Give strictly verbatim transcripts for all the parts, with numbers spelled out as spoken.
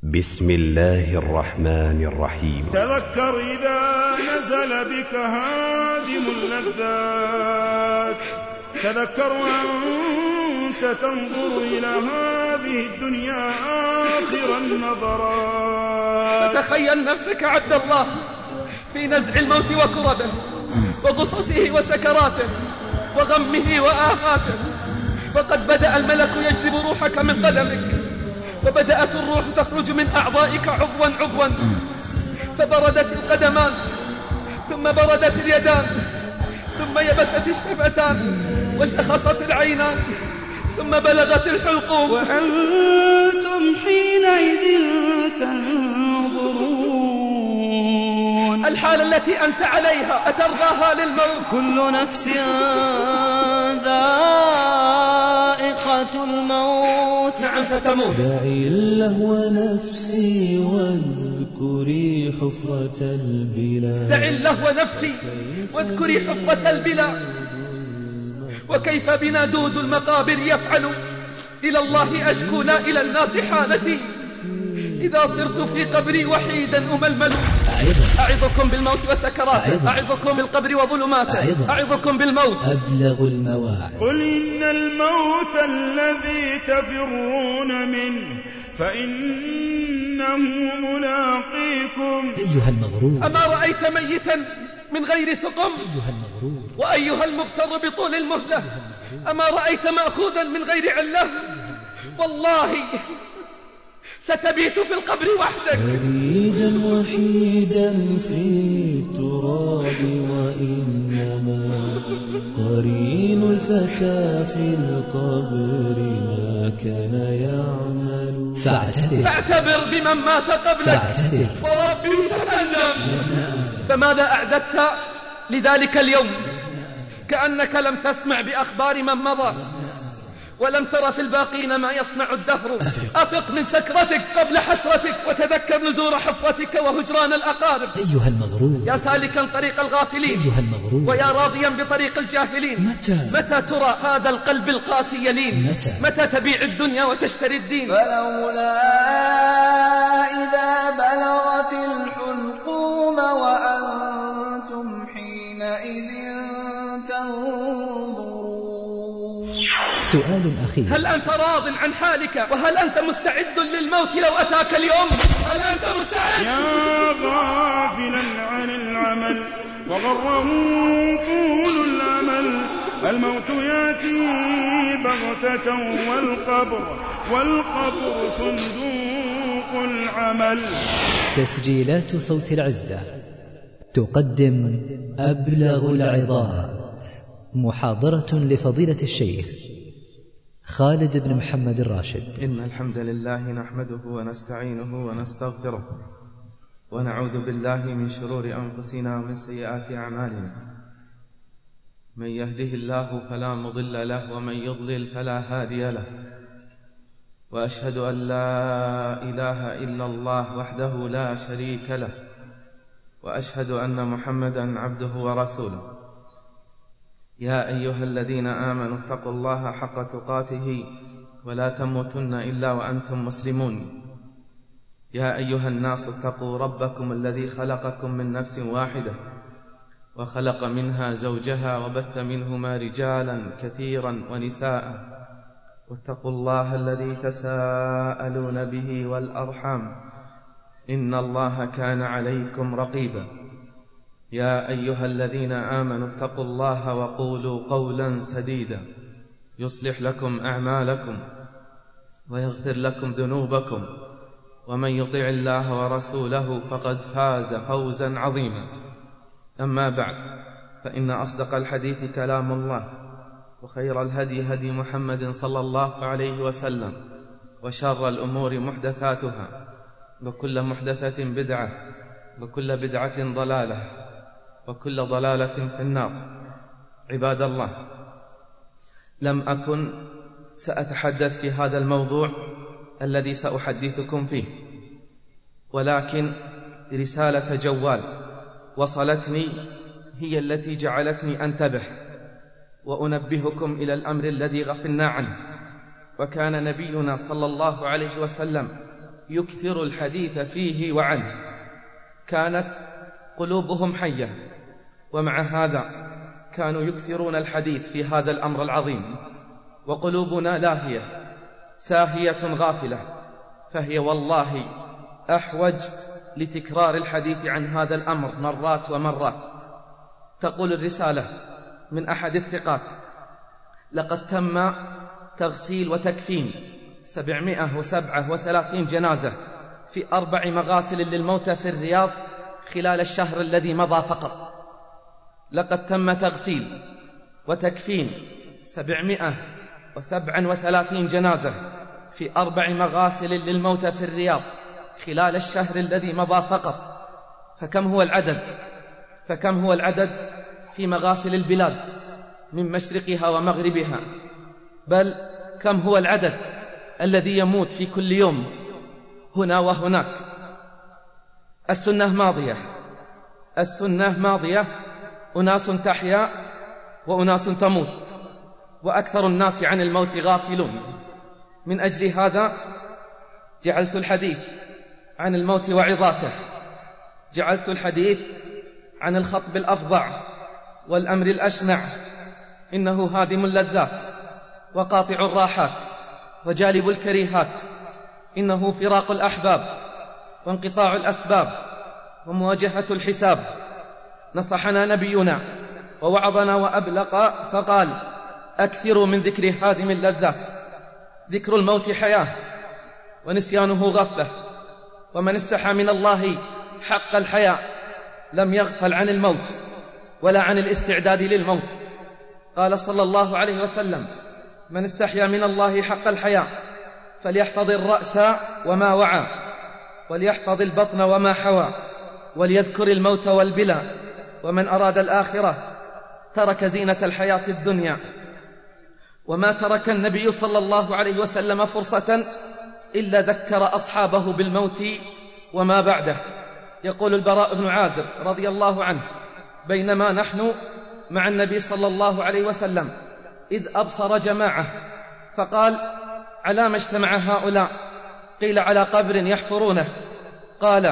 بسم الله الرحمن الرحيم. تذكر إذا نزل بك هادم اللذات، تذكر وأنت تنظر إلى هذه الدنيا آخر النظرات. فتخيل نفسك عبد الله في نزع الموت وكربه وغصصه وسكراته وغمه وآهاته، فقد بدأ الملك يجذب روحك من قدمك، وبدأت الروح تخرج من أعضائك عضوا عضوا، فبردت القدمان ثم بردت اليدان ثم يبست الشفتان وشخصت العينان ثم بلغت الحلقوم، وأنتم حينئذ تنظرون. الحالة التي أنت عليها أترضاها للموت؟ كل نفس ذائقة الموت. نعم ستموت. دعي اللهو نفسي واذكري حفرة البلا. دعي اللهو نفسي واذكري حفرة البلا. وكيف بنا دود المقابر يفعل، إلى الله أشكو لا إلى الناس حالتي، إذا صرت في قبري وحيدا أململ. أعظكم بالموت وسكراته، أعظكم بالقبر وظلماته، أعظكم بالموت أبلغ المواعظ. قل إن الموت الذي تفرون منه فإنه ملاقيكم. أيها المغرور، أما رأيت ميتا من غير سقم؟ أيها المغرور، وأيها المغتر بطول المهلة، أما رأيت مأخوذا من غير علة؟ والله ستبيت في القبر وحدك، فريدا وحيدا في التراب، وإنما قرين الفتى في القبر ما كان يعمل. فاعتبر فاعتبر بمن مات قبلك، فاعتبر وربي ستندم. فماذا أعددت لذلك اليوم؟ كأنك لم تسمع بأخبار من مضى، ولم تر في الباقين ما يصنع الدهر. أفق من سكرتك قبل حسرتك، وتذكر نزور حفرتك وهجران الأقارب. أيها المغرور، يا سالكا طريق الغافلين، أيها المغرور، ويا راضيا بطريق الجاهلين، متى متى ترى هذا القلب القاسي يلين؟ متى متى تبيع الدنيا وتشتري الدين؟ فلولا إذا بلغت الحلقوم وأنتم حينئذ تنظرون. سؤال أخير، هل أنت راض عن حالك؟ وهل أنت مستعد للموت لو أتاك اليوم؟ هل أنت مستعد؟ يا غافلا عن العمل وغره طول الأمل، الموت يأتي بغتة والقبر والقبر صندوق العمل. تسجيلات صوت العزة تقدم أبلغ العظات، محاضرة لفضيلة الشيخ خالد بن محمد الراشد. إن الحمد لله نحمده ونستعينه ونستغفره، ونعوذ بالله من شرور أنفسنا ومن سيئات أعمالنا. من يهده الله فلا مضل له، ومن يضلل فلا هادي له. وأشهد أن لا إله إلا الله وحده لا شريك له، وأشهد أن محمدا عبده ورسوله. يا أيها الذين آمنوا اتقوا الله حق تقاته ولا تموتن إلا وأنتم مسلمون. يا أيها الناس اتقوا ربكم الذي خلقكم من نفس واحدة، وخلق منها زوجها، وبث منهما رجالا كثيرا ونساء، واتقوا الله الذي تساءلون به والأرحام، إن الله كان عليكم رقيبا. يا أيها الذين آمنوا اتقوا الله وقولوا قولا سديدا يصلح لكم أعمالكم ويغفر لكم ذنوبكم، ومن يطع الله ورسوله فقد فاز فوزا عظيما. أما بعد، فإن أصدق الحديث كلام الله، وخير الهدي هدي محمد صلى الله عليه وسلم، وشر الأمور محدثاتها، وكل محدثة بدعة، وكل بدعة ضلالة، وكل ضلالة في النار. عباد الله، لم أكن سأتحدث في هذا الموضوع الذي سأحدثكم فيه، ولكن رسالة جوال وصلتني هي التي جعلتني أنتبه وأنبهكم إلى الأمر الذي غفلنا عنه. وكان نبينا صلى الله عليه وسلم يكثر الحديث فيه وعنه، كانت قلوبهم حية، ومع هذا كانوا يكثرون الحديث في هذا الأمر العظيم. وقلوبنا لاهية ساهية غافلة، فهي والله أحوج لتكرار الحديث عن هذا الأمر مرات ومرات. تقول الرسالة من أحد الثقات: لقد تم تغسيل وتكفين سبعمائة وسبعة وثلاثين جنازة في أربع مغاسل للموتى في الرياض خلال الشهر الذي مضى فقط. لقد تم تغسيل وتكفين سبعمائة وسبعة وثلاثين جنازة في أربع مغاسل للموتى في الرياض خلال الشهر الذي مضى فقط. فكم هو العدد فكم هو العدد في مغاسل البلاد من مشرقها ومغربها؟ بل كم هو العدد الذي يموت في كل يوم هنا وهناك؟ السنة ماضية السنة ماضية أناس تحيا وأناس تموت، وأكثر الناس عن الموت غافلون. من أجل هذا جعلت الحديث عن الموت وعظاته، جعلت الحديث عن الخطب الأفظع والأمر الأشنع، إنه هادم اللذات وقاطع الراحات وجالب الكريهات، إنه فراق الأحباب وانقطاع الأسباب ومواجهة الحساب. نصحنا نبينا ووعظنا وأبلغ فقال: أكثروا من ذكر هادم اللذات. ذكر الموت حياة ونسيانه غفلة، ومن استحى من الله حق الحياء لم يغفل عن الموت ولا عن الاستعداد للموت. قال صلى الله عليه وسلم: من استحيا من الله حق الحياء فليحفظ الرأس وما وعى، وليحفظ البطن وما حوى، وليذكر الموت والبلى، ومن أراد الآخرة ترك زينة الحياة الدنيا. وما ترك النبي صلى الله عليه وسلم فرصة إلا ذكر أصحابه بالموت وما بعده. يقول البراء بن عازب رضي الله عنه: بينما نحن مع النبي صلى الله عليه وسلم إذ أبصر جماعة فقال: على ما اجتمع هؤلاء؟ قيل: على قبر يحفرونه. قال: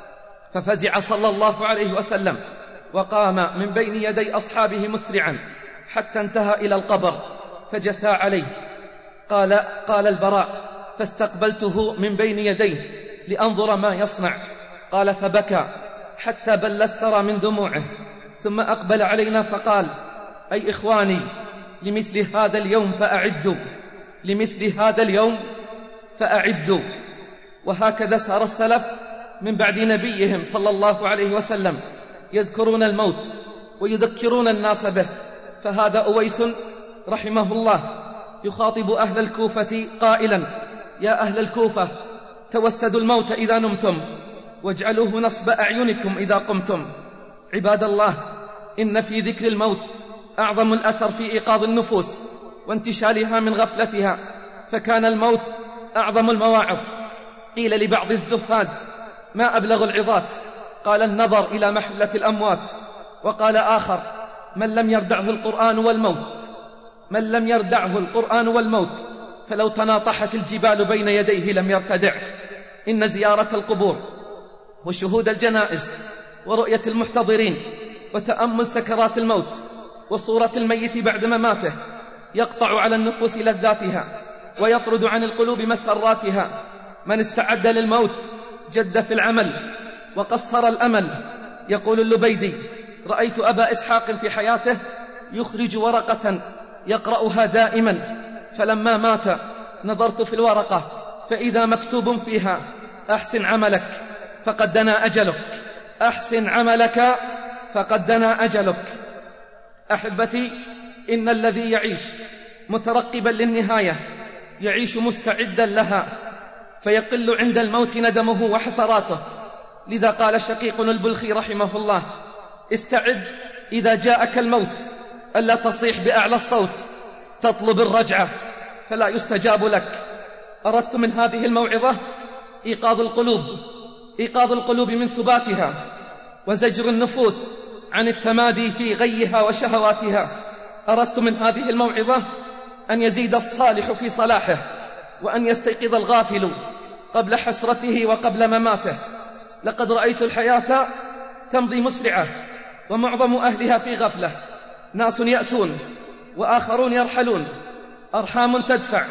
ففزع صلى الله عليه وسلم وقام من بين يدي أصحابه مسرعا حتى انتهى إلى القبر فجثى عليه. قال قال البراء: فاستقبلته من بين يديه لأنظر ما يصنع. قال: فبكى حتى بل الثرى من دموعه، ثم أقبل علينا فقال: أي إخواني، لمثل هذا اليوم فأعدوا، لمثل هذا اليوم فأعدوا. وهكذا سار السلف من بعد نبيهم صلى الله عليه وسلم يذكرون الموت ويذكرون الناس به. فهذا أويس رحمه الله يخاطب أهل الكوفة قائلا: يا أهل الكوفة، توسدوا الموت إذا نمتم، واجعلوه نصب أعينكم إذا قمتم. عباد الله، إن في ذكر الموت أعظم الأثر في إيقاظ النفوس وانتشالها من غفلتها، فكان الموت أعظم المواعظ. قيل لبعض الزهاد: ما أبلغ العظات؟ قال: النظر إلى محلة الأموات. وقال آخر: من لم يردعه القرآن والموت من لم يردعه القرآن والموت فلو تناطحت الجبال بين يديه لم يرتدع. إن زيارة القبور وشهود الجنائز ورؤية المحتضرين وتأمل سكرات الموت وصورة الميت بعد مماته يقطع على النفوس لذاتها ويطرد عن القلوب مسراتها. من استعد للموت جد في العمل وقصر الأمل. يقول اللبيدي: رأيت أبا إسحاق في حياته يخرج ورقة يقرأها دائما، فلما مات نظرت في الورقة فإذا مكتوب فيها: أحسن عملك فقد دنا أجلك، أحسن عملك فقد دنا أجلك. أحبتي، إن الذي يعيش مترقبا للنهاية يعيش مستعدا لها، فيقل عند الموت ندمه وحسراته. لذا قال شقيق البلخي رحمه الله: استعد إذا جاءك الموت ألا تصيح بأعلى الصوت تطلب الرجعة فلا يستجاب لك. أردت من هذه الموعظة إيقاظ القلوب إيقاظ القلوب من ثباتها، وزجر النفوس عن التمادي في غيها وشهواتها. أردت من هذه الموعظة أن يزيد الصالح في صلاحه، وأن يستيقظ الغافل قبل حسرته وقبل مماته. لقد رأيت الحياة تمضي مسرعة ومعظم أهلها في غفلة، ناس يأتون وآخرون يرحلون، أرحام تدفع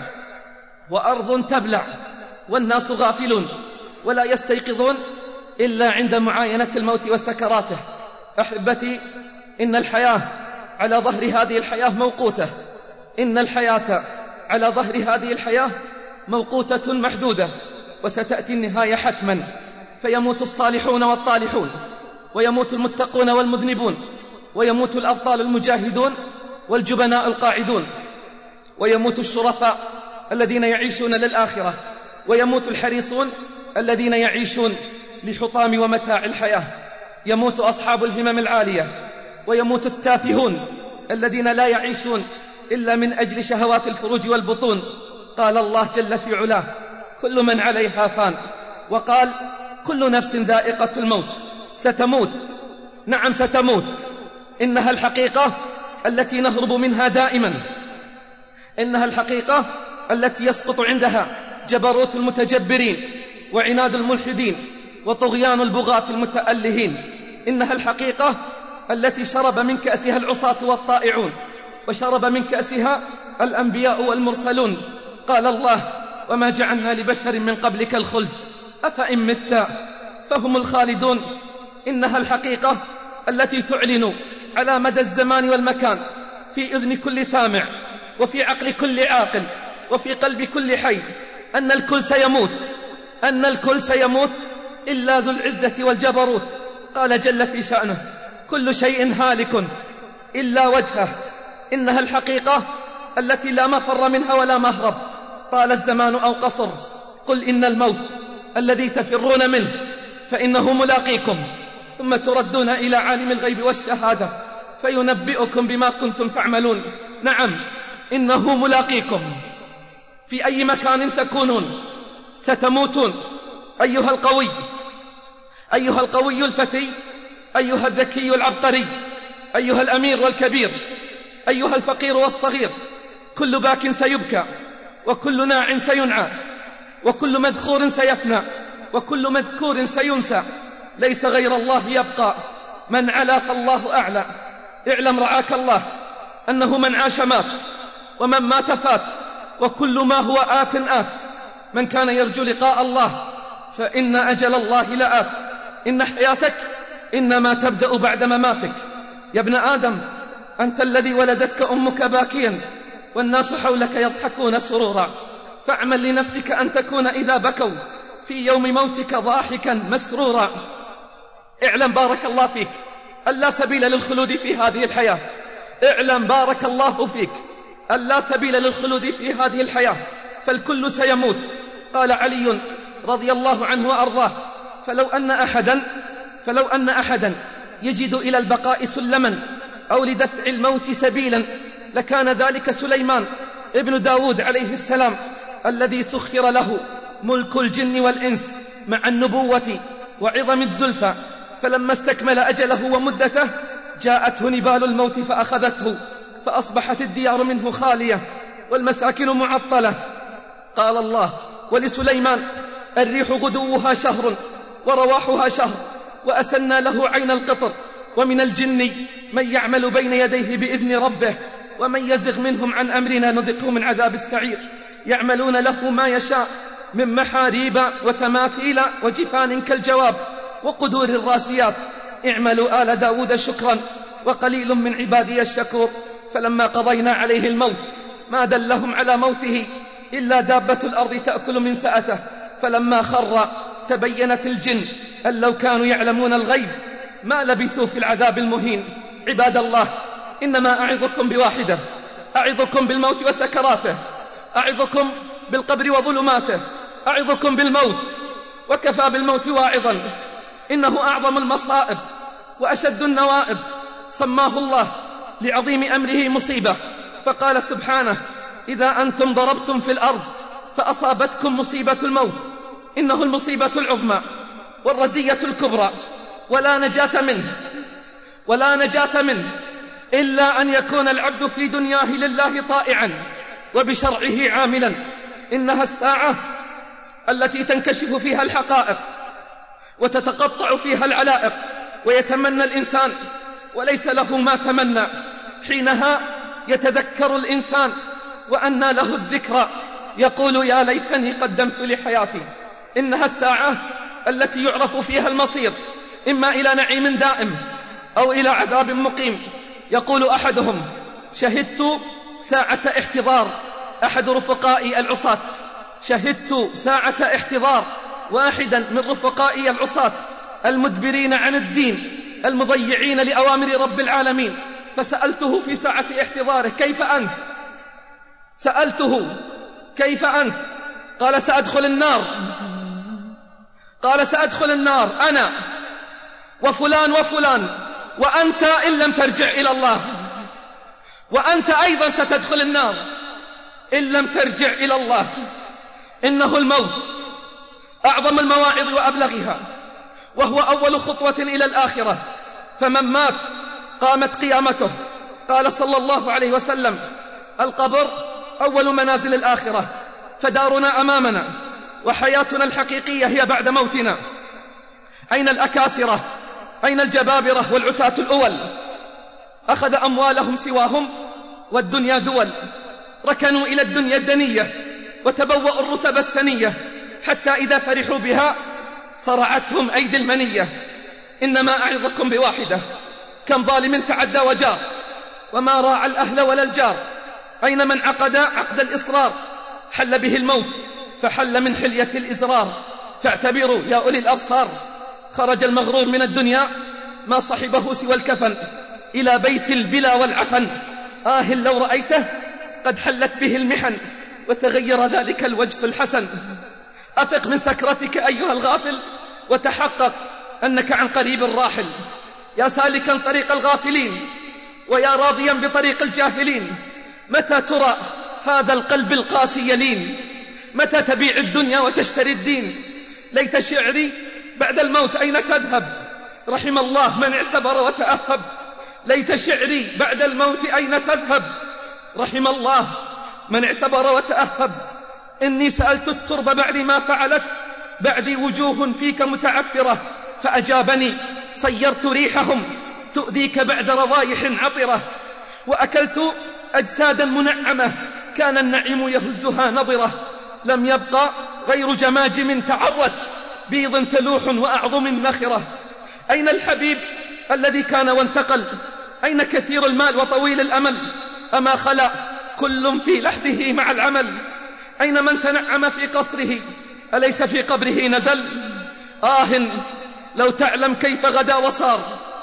وأرض تبلع، والناس غافلون ولا يستيقظون إلا عند معاينة الموت وسكراته. أحبتي، إن الحياة على ظهر هذه الحياة موقوتة، إن الحياة على ظهر هذه الحياة موقوتة محدودة، وستأتي النهاية حتما، فيموت الصالحون والطالحون، ويموت المتقون والمذنبون، ويموت الأبطال المجاهدون والجبناء القاعدون، ويموت الشرفاء الذين يعيشون للآخرة، ويموت الحريصون الذين يعيشون لحطام ومتاع الحياة، يموت أصحاب الهمم العالية، ويموت التافهون الذين لا يعيشون إلا من أجل شهوات الفروج والبطون. قال الله جل في علاه: كل من عليها فان، وقال: كل نفس ذائقة الموت. ستموت، نعم ستموت، إنها الحقيقة التي نهرب منها دائما، إنها الحقيقة التي يسقط عندها جبروت المتجبرين وعناد الملحدين وطغيان البغاة المتألهين، إنها الحقيقة التي شرب من كأسها العصاة والطائعون، وشرب من كأسها الأنبياء والمرسلون. قال الله: وما جعلنا لبشر من قبلك الخلد أفإن مت فهم الخالدون. إنها الحقيقة التي تعلن على مدى الزمان والمكان في إذن كل سامع، وفي عقل كل عاقل، وفي قلب كل حي، أن الكل سيموت، أن الكل سيموت إلا ذو العزة والجبروت. قال جل في شأنه: كل شيء هالك إلا وجهه. إنها الحقيقة التي لا مفر منها ولا مهرب، طال الزمان أو قصر. قل إن الموت الذي تفرون منه فإنه ملاقيكم، ثم تردون إلى عالم الغيب والشهادة فينبئكم بما كنتم تعملون. نعم، إنه ملاقيكم في أي مكان تكونون، ستموتون. أيها القوي، أيها القوي الفتي، أيها الذكي العبقري، أيها الأمير والكبير، أيها الفقير والصغير، كل باك سيبكى، وكل ناع سينعى، وكل مذخور سيفنى، وكل مذكور سينسى، ليس غير الله يبقى. من علا فالله أعلى. اعلم رعاك الله أنه من عاش مات، ومن مات فات، وكل ما هو آت آت. من كان يرجو لقاء الله فإن أجل الله لآت. إن حياتك إنما تبدأ بعد مماتك. يا ابن آدم، أنت الذي ولدتك أمك باكيا والناس حولك يضحكون سرورا، فاعمل لنفسك أن تكون إذا بكوا في يوم موتك ضاحكا مسرورا. اعلم بارك الله فيك أن لا سبيل للخلود في هذه الحياة. اعلم بارك الله فيك أن لا سبيل للخلود في هذه الحياة، فالكل سيموت. قال علي رضي الله عنه وأرضاه: فلو أن أحدا فلو أن أحدا يجد إلى البقاء سلما أو لدفع الموت سبيلا لكان ذلك سليمان ابن داود عليه السلام، الذي سخر له ملك الجن والإنس مع النبوة وعظم الزلفى. فلما استكمل أجله ومدته جاءته نبال الموت فأخذته، فأصبحت الديار منه خالية والمساكن معطلة. قال الله: ولسليمان الريح غدوها شهر ورواحها شهر، وأسلنا له عين القطر. ومن الجن من يعمل بين يديه بإذن ربه، ومن يزغ منهم عن أمرنا نذقه من عذاب السعير. يعملون له ما يشاء من محاريب وتماثيل وجفان كالجواب وقدور الراسيات. اعملوا آل داود شكرا وقليل من عبادي الشكور. فلما قضينا عليه الموت ما دلهم على موته إلا دابة الأرض تأكل من سأته. فلما خر تبينت الجن أن لو كانوا يعلمون الغيب ما لبثوا في العذاب المهين. عباد الله، إنما أعظكم بواحدة، أعظكم بالموت وسكراته، أعظكم بالقبر وظلماته، أعظكم بالموت، وكفى بالموت واعظا. إنه أعظم المصائب وأشد النوائب. سماه الله لعظيم أمره مصيبة، فقال سبحانه: إذا أنتم ضربتم في الأرض فأصابتكم مصيبة الموت، إنه المصيبة العظمى والرزية الكبرى، ولا نجاة منه ولا نجاة منه إلا أن يكون العبد في دنياه لله طائعا وبشرعه عاملا. إنها الساعة التي تنكشف فيها الحقائق وتتقطع فيها العلائق، ويتمنى الإنسان وليس له ما تمنى. حينها يتذكر الإنسان وأنى له الذكرى، يقول يا ليتني قدمت لحياتي. إنها الساعة التي يعرف فيها المصير، إما إلى نعيم دائم أو إلى عذاب مقيم. يقول أحدهم شهدت ساعة احتضار أحد رفقائي العصاة، شهدت ساعة احتضار واحدا من رفقائي العصاة المدبرين عن الدين المضيعين لأوامر رب العالمين، فسألته في ساعة احتضاره كيف أنت؟ سألته كيف أنت؟ قال سأدخل النار. قال سأدخل النار أنا وفلان وفلان، وأنت إن لم ترجع إلى الله، وأنت أيضا ستدخل النار إن لم ترجع إلى الله. إنه الموت أعظم المواعظ وأبلغها، وهو أول خطوة إلى الآخرة، فمن مات قامت قيامته. قال صلى الله عليه وسلم القبر أول منازل الآخرة، فدارنا أمامنا وحياتنا الحقيقية هي بعد موتنا. أين الأكاسرة؟ أين الجبابرة والعتاة الأول؟ أخذ أموالهم سواهم والدنيا دول، ركنوا إلى الدنيا الدنية وتبوأوا الرتب السنية، حتى إذا فرحوا بها صرعتهم أيدي المنية. إنما أعظكم بواحدة، كم ظالم تعدى وجار وما راعى الأهل ولا الجار. أين من عقد عقد الإصرار؟ حل به الموت فحل من حلية الإزرار. فاعتبروا يا أولي الأبصار، خرج المغرور من الدنيا ما صحبه سوى الكفن إلى بيت البلا والعفن. آه لو رأيته قد حلت به المحن وتغير ذلك الوجه الحسن. أفق من سكرتك أيها الغافل وتحقق أنك عن قريب راحل. يا سالكا طريق الغافلين ويا راضيا بطريق الجاهلين، متى ترى هذا القلب القاسي يلين؟ متى تبيع الدنيا وتشتري الدين؟ ليت شعري بعد الموت أين تذهب؟ رحم الله من اعتبر وتأهب. ليت شعري بعد الموت أين تذهب؟ رحم الله من اعتبر وتأهب. إني سألت الترب بعد ما فعلت، بعدي وجوه فيك متعفرة، فأجابني صيرت ريحهم تؤذيك بعد رضايح عطرة. وأكلت أجسادا منعمة كان النعيم يهزها نظرة، لم يبقى غير جماجم تعرت بيض تلوح وأعظم نخرة. أين الحبيب الذي كان وانتقل؟ أين كثير المال وطويل الأمل؟ أما خلا كل في لحده مع العمل؟ أين من تنعم في قصره أليس في قبره نزل؟ آه لو تعلم كيف غدا وصار،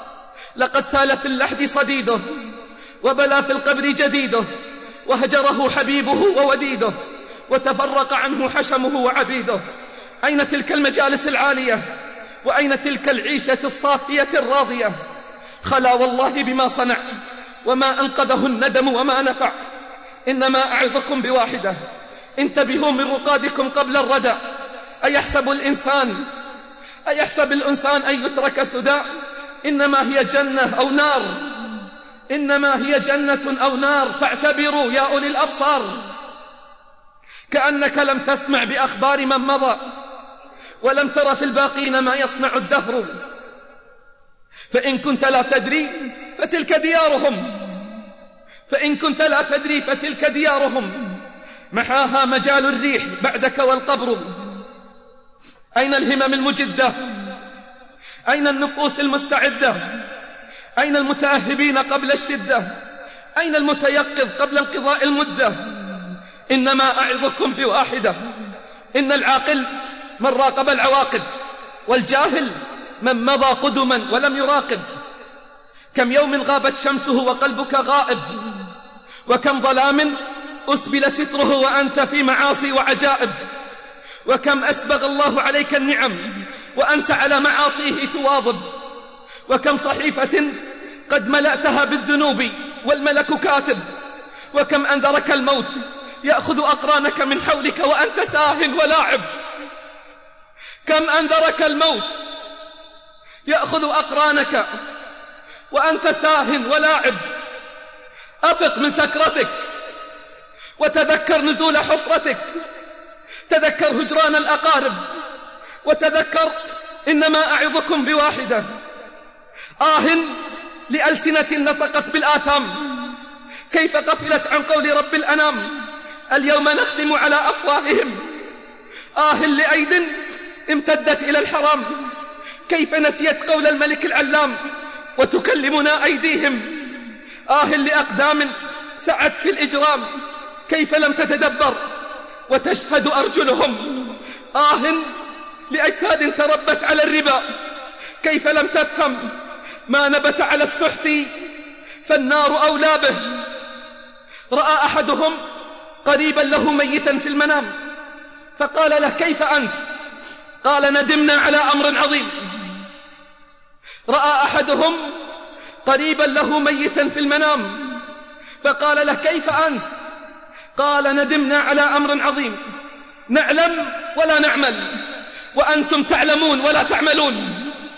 لقد سال في اللحد صديده وبلى في القبر جديده، وهجره حبيبه ووديده وتفرق عنه حشمه وعبيده. أين تلك المجالس العالية؟ وأين تلك العيشة الصافية الراضية؟ خلا والله بما صنع وما أنقذه الندم وما نفع. إنما أعظكم بواحدة، انتبهوا من رقادكم قبل الردى. أيحسب الإنسان أيحسب الإنسان أن يترك سدى؟ إنما هي جنة أو نار، إنما هي جنة أو نار. فاعتبروا يا أولي الأبصار، كأنك لم تسمع بأخبار من مضى ولم تر في الباقين ما يصنع الدهر. فإن كنت لا تدري فتلك ديارهم، فإن كنت لا تدري فتلك ديارهم، محاها مجال الريح بعدك والقبر. أين الهمم المجدة؟ أين النفوس المستعدة؟ أين المتأهبين قبل الشدة؟ أين المتيقظ قبل انقضاء المدة؟ إنما أعظكم بواحدة، إن العاقل من راقب العواقب، والجاهل من مضى قدما ولم يراقب. كم يوم غابت شمسه وقلبك غائب، وكم ظلام أسبل ستره وأنت في معاصي وعجائب. وكم أسبغ الله عليك النعم وأنت على معاصيه تواظب. وكم صحيفة قد ملأتها بالذنوب والملك كاتب. وكم أنذرك الموت يأخذ أقرانك من حولك وأنت ساه ولاعب. كم أنذرك الموت يأخذ أقرانك وأنت ساه ولاعب. أفق من سكرتك وتذكر نزول حفرتك، تذكر هجران الأقارب، وتذكر إنما أعظكم بواحدة. آه لألسنة نطقت بالآثام، كيف غفلت عن قول رب الأنام اليوم نختم على أفواههم. آه لأيد امتدت إلى الحرام، كيف نسيت قول الملك العلام وتكلمنا أيديهم. آه لأقدام سعت في الإجرام، كيف لم تتدبر وتشهد أرجلهم. آه لأجساد تربت على الربا، كيف لم تفهم ما نبت على السحت فالنار أولى به. رأى أحدهم قريبا له ميتا في المنام، فقال له كيف أنت؟ قال ندمنا على أمر عظيم. رأى أحدهم قريبا له ميتا في المنام، فقال له كيف أنت؟ قال ندمنا على أمر عظيم، نعلم ولا نعمل، وأنتم تعلمون ولا تعملون،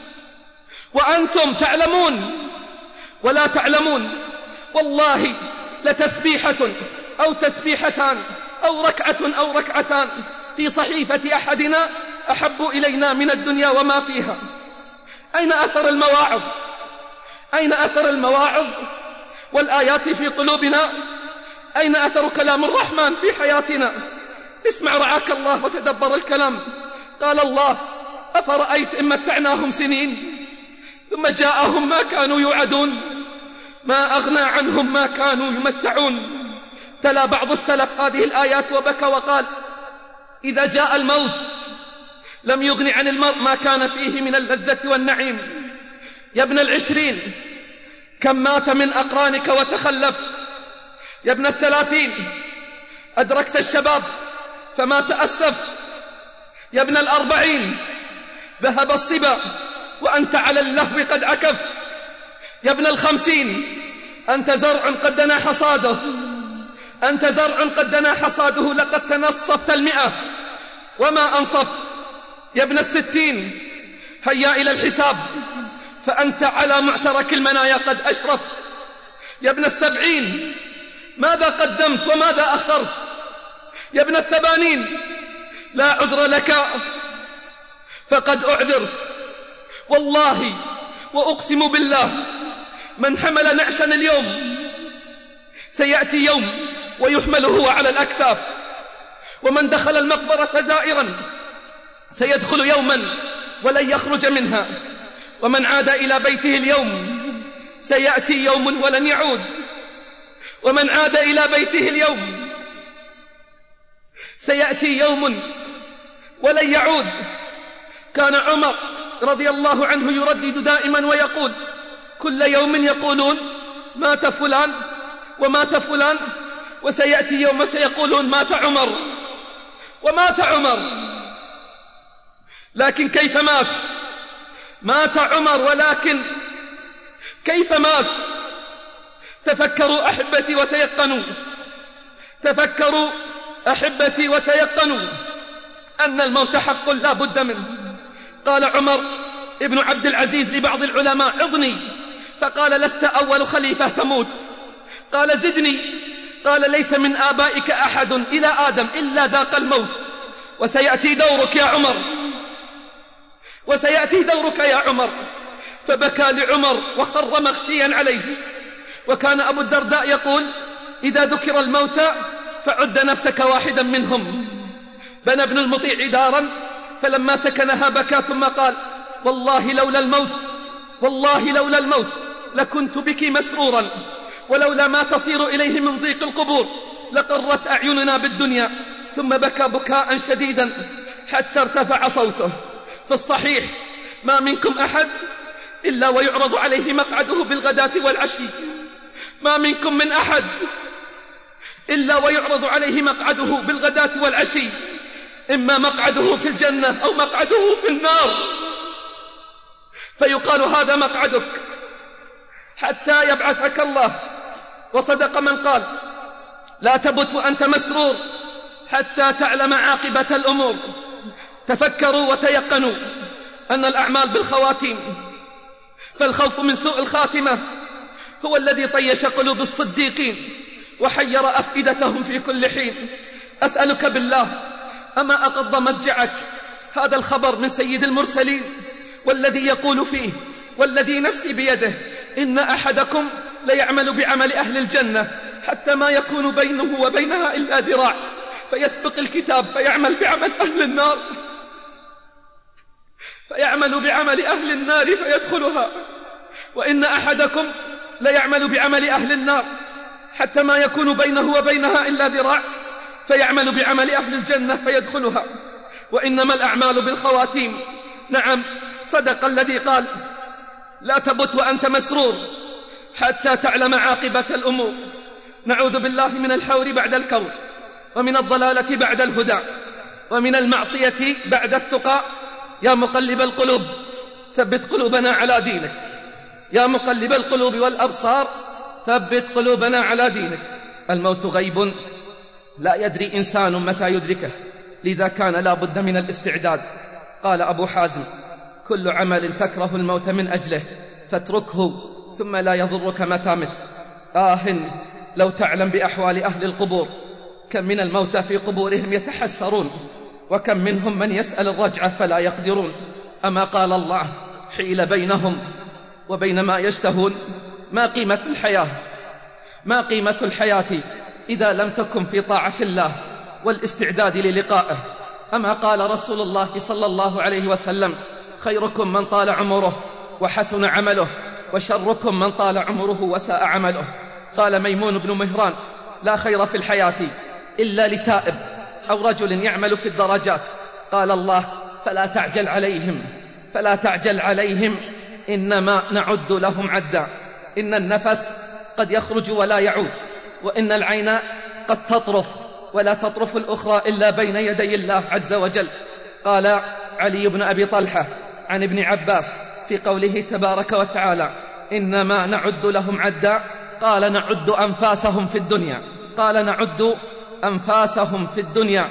وأنتم تعلمون ولا تعلمون. والله لتسبيحة أو تسبيحتان أو ركعة أو ركعتان في صحيفة أحدنا أحب إلينا من الدنيا وما فيها. أين أثر المواعظ؟ أين أثر المواعظ والآيات في قلوبنا؟ أين أثر كلام الرحمن في حياتنا؟ اسمع رعاك الله وتدبر الكلام. قال الله أفرأيت إن متعناهم سنين ثم جاءهم ما كانوا يوعدون ما أغنى عنهم ما كانوا يمتعون. تلا بعض السلف هذه الآيات وبكى وقال إذا جاء الموت لم يغن عن المرء ما كان فيه من اللذة والنعيم. يا ابن العشرين كم مات من أقرانك وتخلفت. يا ابن الثلاثين أدركت الشباب فما تأسفت. يا ابن الأربعين ذهب الصبا وأنت على اللهو قد عكفت. يا ابن الخمسين أنت زرع قد دنا حصاده، أنت زرع قد دنا حصاده لقد تنصفت المئة وما أنصف. يا ابن الستين هيا إلى الحساب فأنت على معترك المنايا قد أشرفت. يا ابن السبعين ماذا قدمت وماذا أخرت. يا ابن الثمانين لا عذر لك فقد أعذرت. والله وأقسم بالله من حمل نعشا اليوم سيأتي يوم ويحمل هو على الأكتاف، ومن دخل المقبرة زائرا سيدخل يوما ولن يخرج منها، ومن عاد إلى بيته اليوم سيأتي يوم ولن يعود، ومن عاد إلى بيته اليوم سيأتي يوم ولن يعود. كان عمر رضي الله عنه يردد دائما ويقول كل يوم يقولون مات فلان ومات فلان، وسيأتي يوم سيقولون مات عمر ومات عمر. لكن كيف مات؟ مات عمر، ولكن كيف مات؟ تفكروا أحبتي وتيقنوا، تفكروا أحبتي وتيقنوا أن الموت حق لا بد منه. قال عمر ابن عبد العزيز لبعض العلماء عظني، فقال لست أول خليفة تموت. قال زدني، قال ليس من آبائك أحد إلى آدم إلا ذاق الموت، وسيأتي دورك يا عمر، وسيأتي دورك يا عمر. فبكى لعمر وخر مغشيا عليه. وكان أبو الدرداء يقول إذا ذكر الموت فعد نفسك واحدا منهم. بنى ابن المطيع دارا فلما سكنها بكى ثم قال والله لولا الموت، والله لولا الموت لكنت بك مسرورا، ولولا ما تصير إليه من ضيق القبور لقرت أعيننا بالدنيا. ثم بكى بكاء شديدا حتى ارتفع صوته. في الصحيح ما منكم أحد إلا ويعرض عليه مقعده بالغداة والعشي، ما منكم من أحد إلا ويعرض عليه مقعده بالغداة والعشي، إما مقعده في الجنة أو مقعده في النار، فيقال هذا مقعدك حتى يبعثك الله. وصدق من قال لا تبت وأنت مسرور حتى تعلم عاقبة الأمور. تفكروا وتيقنوا أن الأعمال بالخواتيم، فالخوف من سوء الخاتمة هو الذي طيش قلوب الصديقين وحير أفئدتهم في كل حين. أسألك بالله أما أقض مضجعك هذا الخبر من سيد المرسلين، والذي يقول فيه والذي نفسي بيده إن أحدكم ليعمل بعمل أهل الجنة حتى ما يكون بينه وبينها إلا ذراع، فيسبق الكتاب فيعمل بعمل أهل النار فيعمل بعمل أهل النار فيدخلها، وإن أحدكم ليعمل بعمل أهل النار حتى ما يكون بينه وبينها إلا ذراع، فيعمل بعمل أهل الجنة فيدخلها، وإنما الأعمال بالخواتيم. نعم، صدق الذي قال لا تبت وأنت مسرور حتى تعلم عاقبة الأمور. نعوذ بالله من الحور بعد الكون، ومن الضلالة بعد الهدى، ومن المعصية بعد التقى. يا مقلب القلوب ثبت قلوبنا على دينك، يا مقلب القلوب والأبصار ثبت قلوبنا على دينك. الموت غيب لا يدري إنسان متى يدركه، لذا كان لا بد من الاستعداد. قال أبو حازم كل عمل تكره الموت من أجله فاتركه ثم لا يضرك متى مت. آه لو تعلم بأحوال أهل القبور، كم من الموتى في قبورهم يتحسرون، وكم منهم من يسأل الرجعة فلا يقدرون. أما قال الله حيل بينهم وبين ما يشتهون. ما قيمة الحياة ما قيمة الحياة إذا لم تكن في طاعة الله والاستعداد للقائه. أما قال رسول الله صلى الله عليه وسلم خيركم من طال عمره وحسن عمله، وشركم من طال عمره وساء عمله. قال ميمون بن مهران لا خير في الحياة إلا لتائب أو رجل يعمل في الدرجات. قال الله فلا تعجل عليهم فلا تعجل عليهم إنما نعد لهم عدا. إن النفس قد يخرج ولا يعود، وإن العين قد تطرف ولا تطرف الأخرى إلا بين يدي الله عز وجل. قال علي بن أبي طلحة عن ابن عباس في قوله تبارك وتعالى إنما نعد لهم عدا، قال نعد أنفاسهم في الدنيا قال نعد أنفاسهم في الدنيا.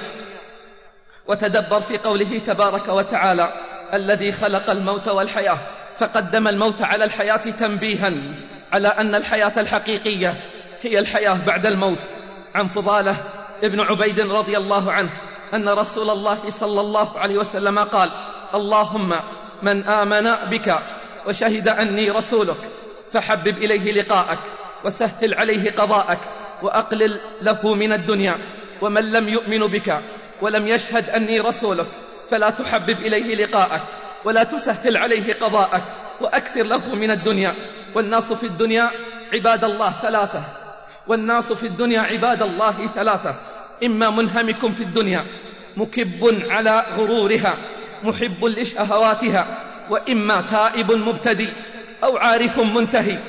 وتدبر في قوله تبارك وتعالى الذي خلق الموت والحياة فقدم الموت على الحياة تنبيها على أن الحياة الحقيقية هي الحياة بعد الموت. عن فضالة ابن عبيد رضي الله عنه أن رسول الله صلى الله عليه وسلم قال اللهم من آمن بك وشهد أني رسولك فحبب إليه لقاءك وسهل عليه قضاءك وأقلل له من الدنيا، ومن لم يؤمن بك ولم يشهد أني رسولك فلا تحبب إليه لقاءك ولا تسهل عليه قضاءك وأكثر له من الدنيا. والناس في الدنيا عباد الله ثلاثة والناس في الدنيا عباد الله ثلاثة إما منهمك في الدنيا مكب على غرورها محب لشهواتها، وإما تائب مبتدي أو عارف منتهي.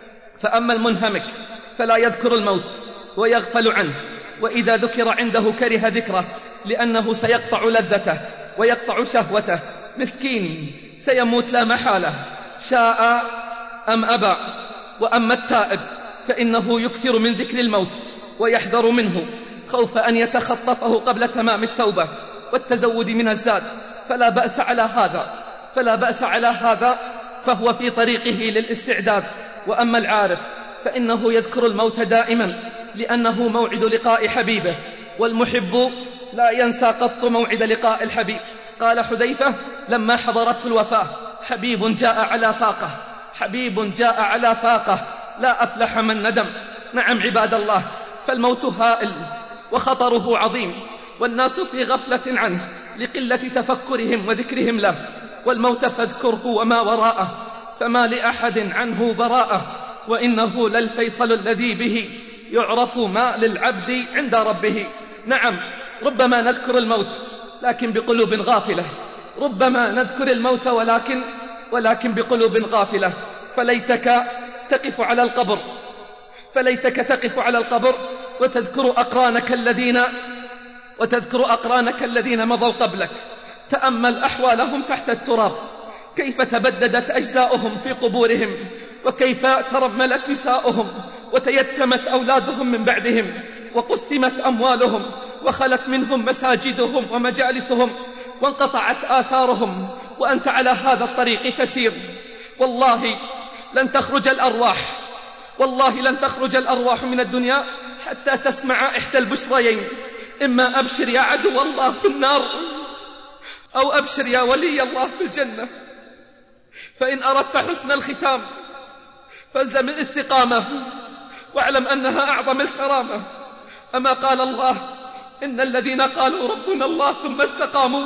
فأما المنهمك فلا يذكر الموت ويغفل عنه، وإذا ذكر عنده كره ذكره لأنه سيقطع لذته ويقطع شهوته. مسكين سيموت لا محالة شاء أم أبى. وأما التائب فإنه يكثر من ذكر الموت ويحذر منه خوف أن يتخطفه قبل تمام التوبة والتزود من الزاد، فلا بأس على هذا فلا بأس على هذا فهو في طريقه للاستعداد. وأما العارف فإنه يذكر الموت دائما لأنه موعد لقاء حبيبه، والمحب لا ينسى قط موعد لقاء الحبيب. قال حذيفة لما حضرته الوفاة حبيب جاء على فاقة حبيب جاء على فاقة لا أفلح من ندم. نعم عباد الله، فالموت هائل وخطره عظيم، والناس في غفلة عنه لقلة تفكرهم وذكرهم له. والموت فاذكره وما وراءه فما لأحد عنه براءة، وإنه للفيصل الذي به يعرف ما للعبد عند ربه. نعم ربما نذكر الموت لكن بقلوب غافلة، ربما نذكر الموت ولكن ولكن بقلوب غافلة. فليتك تقف على القبر فليتك تقف على القبر وتذكر أقرانك الذين وتذكر أقرانك الذين مضوا قبلك. تأمل أحوالهم تحت التراب، كيف تبددت أجزاؤهم في قبورهم، وكيف ترملت نساؤهم وتيتمت أولادهم من بعدهم، وقسمت أموالهم وخلت منهم مساجدهم ومجالسهم وانقطعت آثارهم، وأنت على هذا الطريق تسير. والله لن تخرج الأرواح والله لن تخرج الأرواح من الدنيا حتى تسمع إحدى البشريين، إما أبشر يا عدو الله بالنار أو أبشر يا ولي الله بالجنة. فإن أردت حسن الختام فالزم الاستقامة واعلم أنها أعظم الكرامة. أما قال الله إن الذين قالوا ربنا الله ثم استقاموا.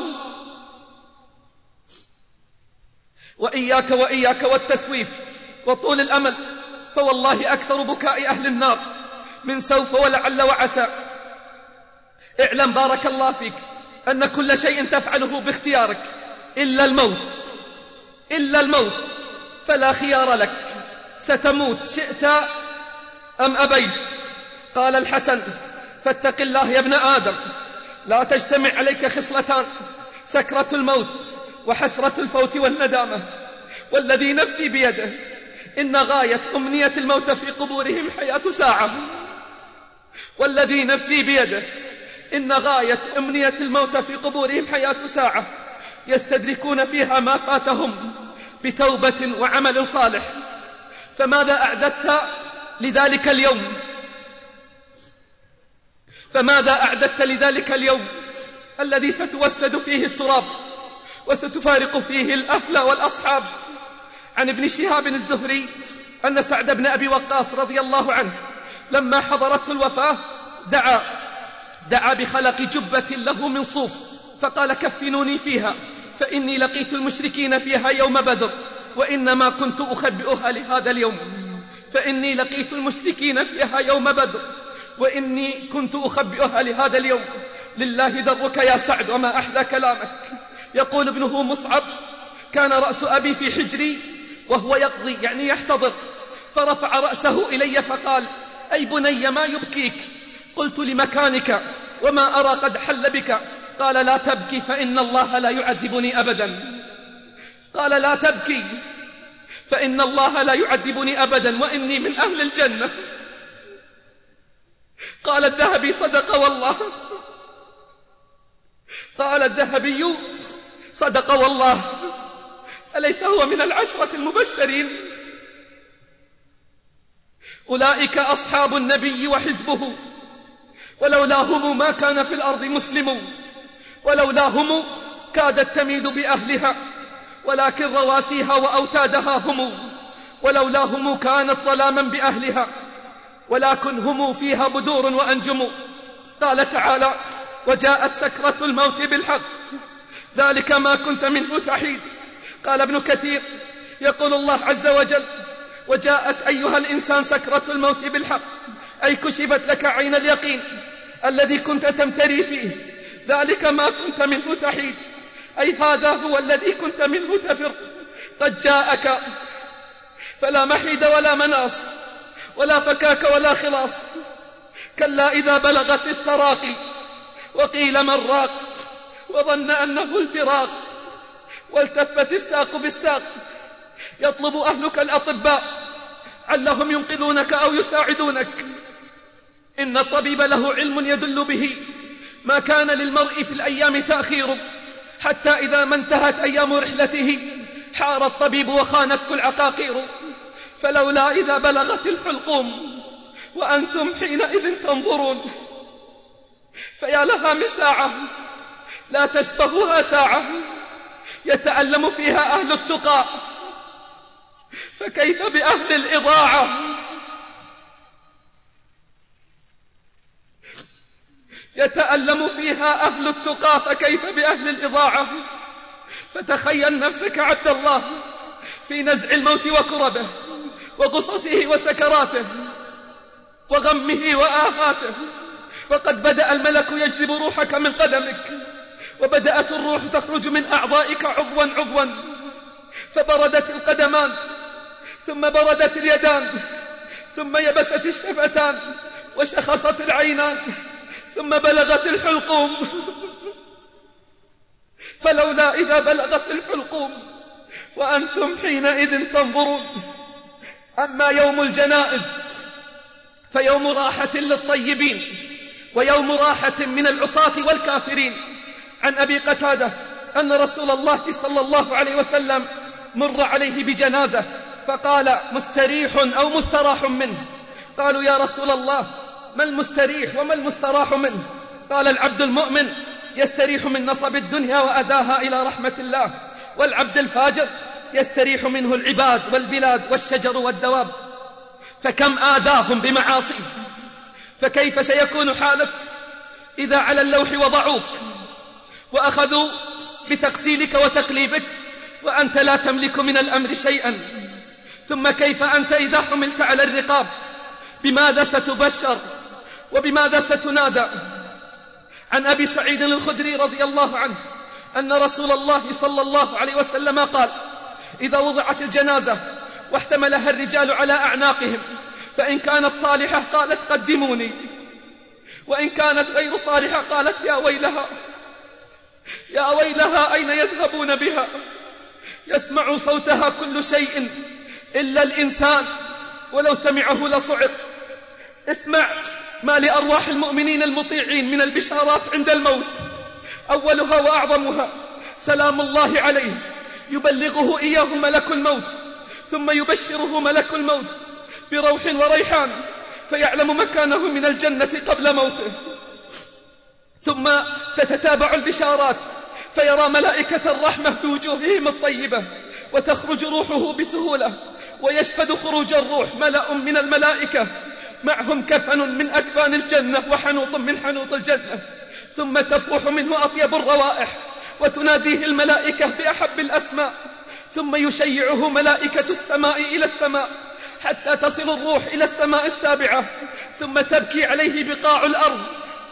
وإياك وإياك والتسويف وطول الأمل، فوالله أكثر بكاء أهل النار من سوف ولعل وعسى. اعلم بارك الله فيك أن كل شيء تفعله باختيارك إلا الموت، إلا الموت، فلا خيار لك، ستموت شئت أم أبيت. قال الحسن فاتق الله يا ابن آدم، لا تجتمع عليك خصلتان، سكرة الموت وحسرة الفوت والندامة. والذي نفسي بيده إن غاية أمنية الموت في قبورهم حياة ساعة. والذي نفسي بيده إن غاية أمنية الموت في قبورهم حياة ساعة يستدركون فيها ما فاتهم بتوبة وعمل صالح. فماذا أعددت لذلك اليوم؟ فماذا أعددت لذلك اليوم الذي ستوسد فيه التراب وستفارق فيه الأهل والأصحاب؟ عن ابن شهاب الزهري أن سعد بن أبي وقاص رضي الله عنه لما حضرته الوفاة دعا دعا بخلق جبة له من صوف فقال كفنوني فيها فإني لقيت المشركين فيها يوم بدر وإنما كنت أخبئها لهذا اليوم. فإني لقيت المشركين فيها يوم بدر وإني كنت أخبئها لهذا اليوم. لله درك يا سعد وما أحلى كلامك. يقول ابنه مصعب كان رأس أبي في حجري وهو يقضي يعني يحتضر، فرفع رأسه إلي فقال أي بني ما يبكيك؟ قلت لمكانك وما أرى قد حل بك. قال لا تبكي فإن الله لا يعذبني أبدا. قال لا تبكي فإن الله لا يعذبني أبدا وإني من أهل الجنة. قال الذهبي صدق والله. قال الذهبي صدق والله. أليس هو من العشرة المبشرين؟ أولئك أصحاب النبي وحزبه ولولاهم ما كان في الأرض مسلم ولولاهم كادت تميد بأهلها ولكن رواسيها وأوتادها هم ولولاهم كانت ظلاما بأهلها ولكن هم فيها بدور وأنجم. قال تعالى وجاءت سكرة الموت بالحق ذلك ما كنت منه تحيد. قال ابن كثير يقول الله عز وجل وجاءت أيها الإنسان سكرة الموت بالحق أي كشفت لك عين اليقين الذي كنت تمتري فيه، ذلك ما كنت منه تحيد أي هذا هو الذي كنت منه تفر. قد جاءك فلا محيد ولا مناص ولا فكاك ولا خلاص. كلا إذا بلغت التراقي وقيل من راق وظن أنه الفراق والتفت الساق بالساق. يطلب أهلك الأطباء علهم ينقذونك أو يساعدونك. إن الطبيب له علم يدل به ما كان للمرء في الأيام تأخير حتى إذا ما انتهت أيام رحلته حار الطبيب وخانته العقاقير. فلولا إذا بلغت الحلقوم وأنتم حينئذ تنظرون. فيا لها من ساعة لا تشبهها ساعة يتألم فيها أهل التقى، فكيف بأهل الإضاعة؟ يتألم فيها أهل التقى فكيف بأهل الإضاعة؟ فتخيل نفسك عبد الله في نزع الموت وكربه وغصصه وسكراته وغمه وآهاته، وقد بدأ الملك يجذب روحك من قدمك وبدأت الروح تخرج من أعضائك عضوا عضوا، فبردت القدمان ثم بردت اليدان ثم يبست الشفتان وشخصت العينان ثم بلغت الحلقوم. فلولا إذا بلغت الحلقوم وأنتم حينئذ تنظرون. أما يوم الجنائز فيوم راحة للطيبين ويوم راحة من العصاة والكافرين. عن أبي قتادة أن رسول الله صلى الله عليه وسلم مر عليه بجنازة فقال مستريح أو مستراح منه. قالوا يا رسول الله ما المستريح وما المستراح منه؟ قال العبد المؤمن يستريح من نصب الدنيا وأداها إلى رحمة الله، والعبد الفاجر يستريح منه العباد والبلاد والشجر والدواب، فكم آذاهم بمعاصيه. فكيف سيكون حالك إذا على اللوح وضعوك وأخذوا بتقسيلك وتقليبك وأنت لا تملك من الأمر شيئا؟ ثم كيف أنت إذا حملت على الرقاب؟ بماذا ستبشر وبماذا ستنادى؟ عن أبي سعيد الخدري رضي الله عنه أن رسول الله صلى الله عليه وسلم قال: إذا وضعت الجنازة واحتملها الرجال على أعناقهم، فإن كانت صالحة قالت قدموني، وإن كانت غير صالحة قالت يا ويلها يا ويلها أين يذهبون بها؟ يسمع صوتها كل شيء إلا الإنسان، ولو سمعه لصعق. اسمع ما لأرواح المؤمنين المطيعين من البشارات عند الموت. أولها وأعظمها سلام الله عليه، يبلغه إياه ملك الموت، ثم يبشره ملك الموت بروح وريحان، فيعلم مكانه من الجنة قبل موته. ثم تتتابع البشارات، فيرى ملائكة الرحمة بوجوههم الطيبة، وتخرج روحه بسهولة، ويشهد خروج الروح ملأ من الملائكة معهم كفن من أكفان الجنة وحنوط من حنوط الجنة، ثم تفوح منه أطيب الروائح، وتناديه الملائكة بأحب الأسماء، ثم يشيعه ملائكة السماء إلى السماء حتى تصل الروح إلى السماء السابعة، ثم تبكي عليه بقاع الأرض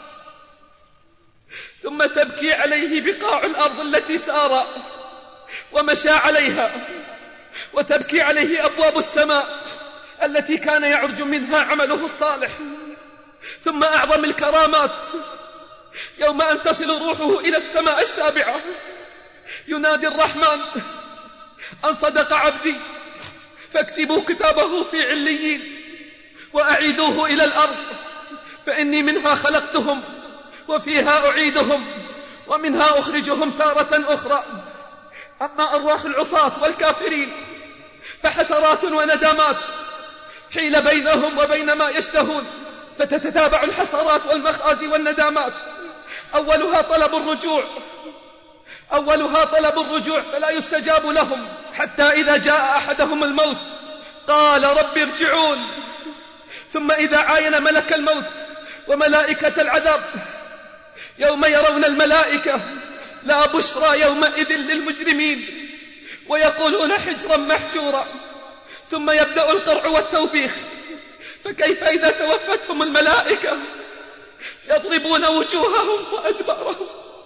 ثم تبكي عليه بقاع الأرض التي سار ومشى عليها، وتبكي عليه أبواب السماء التي كان يعرج منها عمله الصالح. ثم أعظم الكرامات يوم أن تصل روحه إلى السماء السابعة، ينادي الرحمن أن صدق عبدي فاكتبوا كتابه في عليين وأعيدوه إلى الأرض، فإني منها خلقتهم وفيها أعيدهم ومنها أخرجهم تارة أخرى. أما أرواح العصاة والكافرين فحسرات وندامات حيل بينهم وبين ما يشتهون، فتتتابع الحسرات والمخازي والندامات. أولها طلب الرجوع أولها طلب الرجوع فلا يستجاب لهم، حتى إذا جاء أحدهم الموت قال رب ارجعون. ثم إذا عاين ملك الموت وملائكة العذاب يوم يرون الملائكة لا بشرى يومئذ للمجرمين، ويقولون حجرا محجورا. ثم يبدأ القرع والتوبيخ، فكيف إذا توفتهم الملائكة يضربون وجوههم وأدبارهم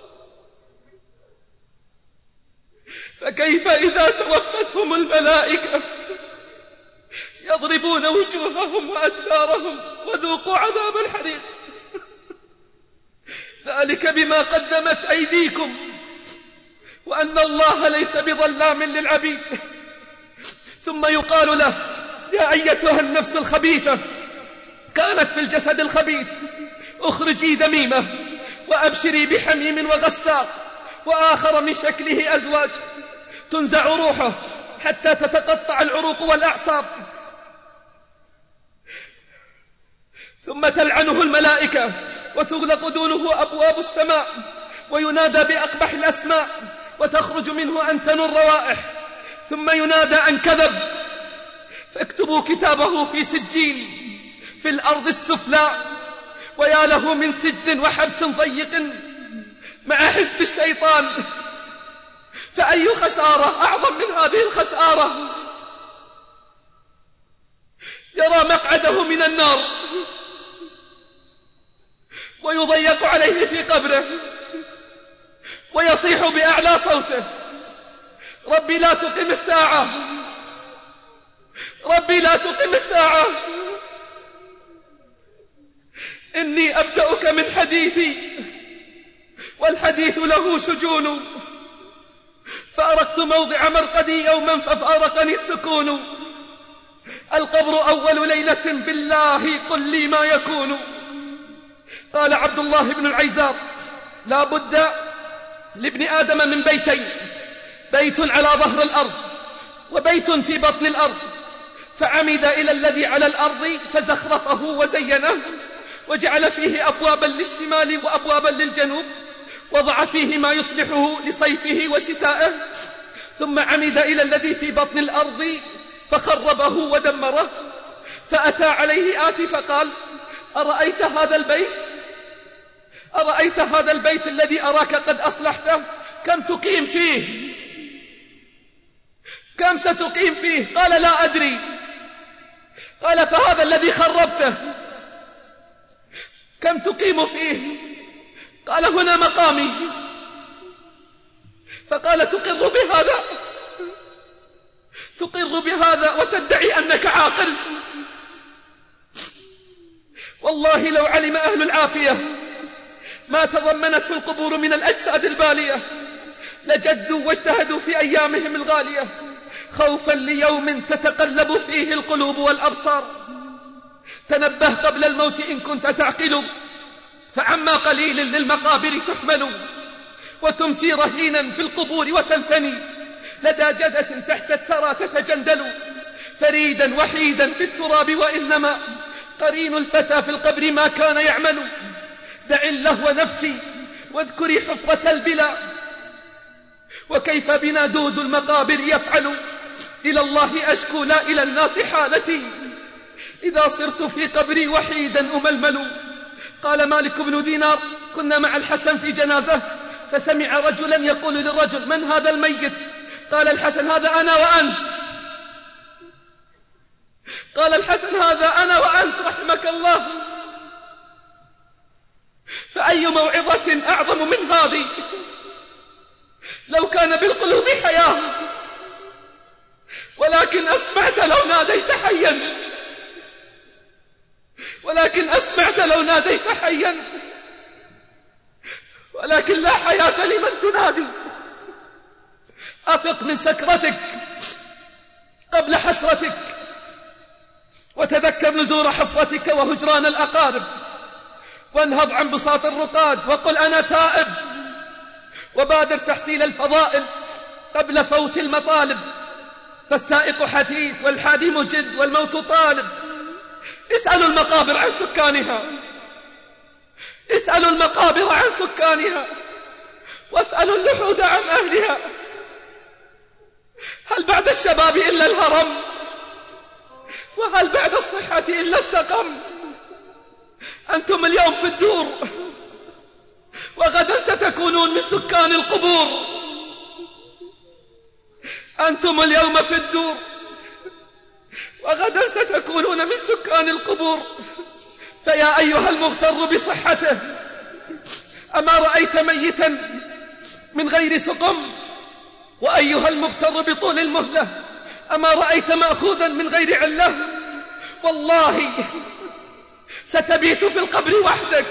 فكيف إذا توفتهم الملائكة يضربون وجوههم وأدبارهم وذوقوا عذاب الحريق، ذلك بما قدمت أيديكم وأن الله ليس بظلام للعبيد. ثم يقال له يا أيتها النفس الخبيثة كانت في الجسد الخبيث اخرجي ذميمة وأبشري بحميم وغساق وآخر من شكله أزواج، تنزع روحه حتى تتقطع العروق والأعصاب، ثم تلعنه الملائكة وتغلق دونه أبواب السماء، وينادى بأقبح الأسماء وتخرج منه أنتن الروائح، ثم ينادى أن كذب فاكتبوا كتابه في سجين في الأرض السفلى. ويا له من سجن وحبس ضيق مع حزب الشيطان، فأي خسارة أعظم من هذه الخسارة؟ يرى مقعده من النار ويضيق عليه في قبره ويصيح بأعلى صوته ربي لا تقم الساعة ربي لا تقم الساعة إني أبدأك من حديثي والحديث له شجون، فأرقت موضع مرقدي يوما ففارقني السكون، القبر أول ليلة بالله قل لي ما يكون. قال عبد الله بن العيزار لا بد لابن آدم من بيتين، بيت على ظهر الأرض وبيت في بطن الأرض، فعمد إلى الذي على الأرض فزخرفه وزينه، وجعل فيه أبوابا للشمال وأبوابا للجنوب، وضع فيه ما يصلحه لصيفه وشتائه، ثم عمد إلى الذي في بطن الأرض فخربه ودمره. فأتى عليه آتي فقال: أرأيت هذا البيت؟ أرأيت هذا البيت الذي أراك قد أصلحته؟ كم تقيم فيه؟ كم ستقيم فيه؟ قال: لا أدري. قال: فهذا الذي خربته كم تقيم فيه؟ قال: هنا مقامي. فقال: تقر بهذا؟ تقر بهذا وتدعي أنك عاقل؟ والله لو علم أهل العافية ما تضمنته القبور من الأجساد البالية لجدوا واجتهدوا في أيامهم الغالية، خوفا ليوم تتقلب فيه القلوب والأبصار. تنبه قبل الموت إن كنت تعقل، فعما قليل للمقابر تحمل، وتمسي رهينا في القبور وتنثني، لدى جدة تحت الثرى تتجندل، فريدا وحيدا في التراب، وإنما قرين الفتى في القبر ما كان يعمل. دع اللهو نفسي واذكري حفرة البلا، وكيف بنا دود المقابر يفعل. إلى الله أشكو لا إلى الناس حالتي، إذا صرت في قبري وحيدا أململ. قال مالك بن دينار: كنا مع الحسن في جنازة، فسمع رجلا يقول للرجل: من هذا الميت؟ قال الحسن: هذا أنا وأنت. قال الحسن: هذا أنا وأنت رحمك الله. فأي موعظة أعظم من هذه؟ لو كان بالقلوب حياة، ولكن أسمعت لو ناديت حيا، ولكن أسمعت لو ناديت حيا، ولكن لا حياة لمن تنادي. أفق من سكرتك قبل حسرتك، وتذكر نزور حفرتك وهجران الأقارب، وانهض عن بساط الرقاد وقل: أنا تائب. وبادر تحصيل الفضائل قبل فوت المطالب، فالسائق حثيث والحادي مجد والموت طالب. اسألوا المقابر عن سكانها، اسألوا المقابر عن سكانها، واسألوا اللحود عن أهلها. هل بعد الشباب إلا الهرم؟ وهل بعد الصحة إلا السقم؟ أنتم اليوم في الدور، وغدا ستكونون من سكان القبور. أنتم اليوم في الدور، وغدا ستكونون من سكان القبور. فيا أيها المغتر بصحته، أما رأيت ميتا من غير سقم؟ وأيها المغتر بطول المهلة، أما رأيت مأخوذا من غير علة؟ والله ستبيت في القبر وحدك،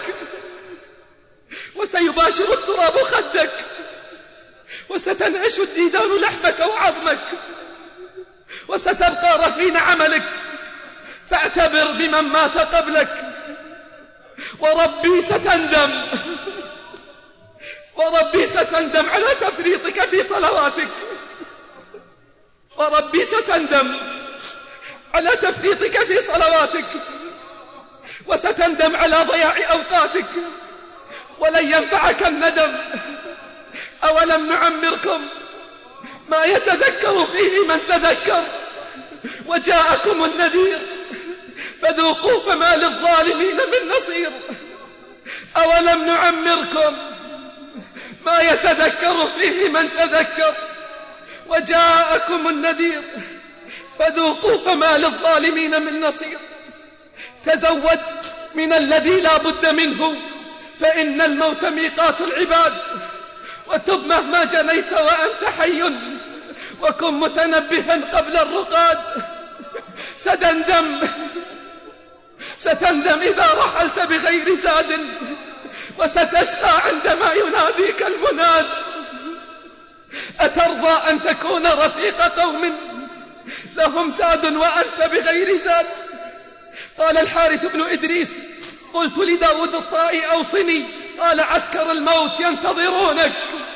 وسيباشر التراب خدك، وستنعش الديدان لحمك وعظمك، وستبقى رهين عملك. فاعتبر بمن مات قبلك، وربي ستندم، وربي ستندم على تفريطك في صلواتك، وربي ستندم على تفريطك في صلواتك، وستندم على ضياع أوقاتك، ولن ينفعك الندم. أولم نعمركم ما يتذكر فيه من تذكر، وجاءكم النذير فذوقوا فما للظالمين من نصير. أولم نعمركم ما يتذكر فيه من تذكر، وجاءكم النذير فذوقوا فما للظالمين من نصير. تزود من الذي لا بد منه، فإن الموت ميقات العباد. وتب مهما جنيت وأنت حي، وكن متنبها قبل الرقاد. ستندم ستندم إذا رحلت بغير زاد، وستشقى عندما يناديك المناد. أترضى أن تكون رفيق قوم لهم زاد وأنت بغير زاد؟ قال الحارث بن إدريس: قلت لداود الطائي: أوصني. قال: عسكر الموت ينتظرونك.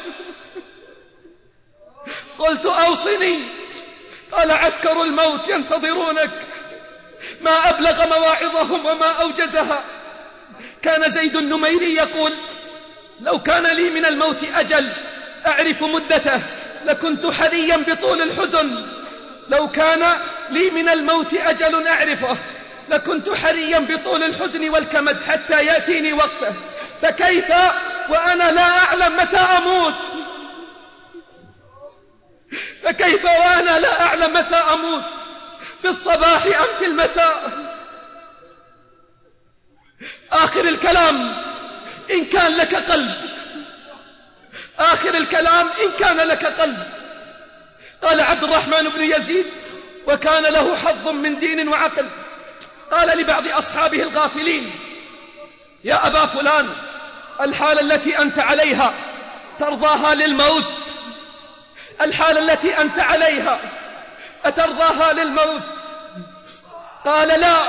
قلت: أوصني. قال: عسكر الموت ينتظرونك. ما أبلغ مواعظهم وما أوجزها. كان زيد النميري يقول: لو كان لي من الموت أجل أعرف مدته لكنت حريا بطول الحزن. لو كان لي من الموت أجل أعرفه لكنت حريا بطول الحزن والكمد حتى يأتيني وقته، فكيف وأنا لا أعلم متى أموت؟ فكيف وأنا لا أعلم متى أموت، في الصباح أم في المساء؟ آخر الكلام إن كان لك قلب، آخر الكلام إن كان لك قلب. قال عبد الرحمن بن يزيد: وكان له حظ من دين وعقل. قال لبعض أصحابه الغافلين: يا أبا فلان، الحالة التي أنت عليها ترضاها للموت؟ الحالة التي أنت عليها أترضاها للموت؟ قال: لا.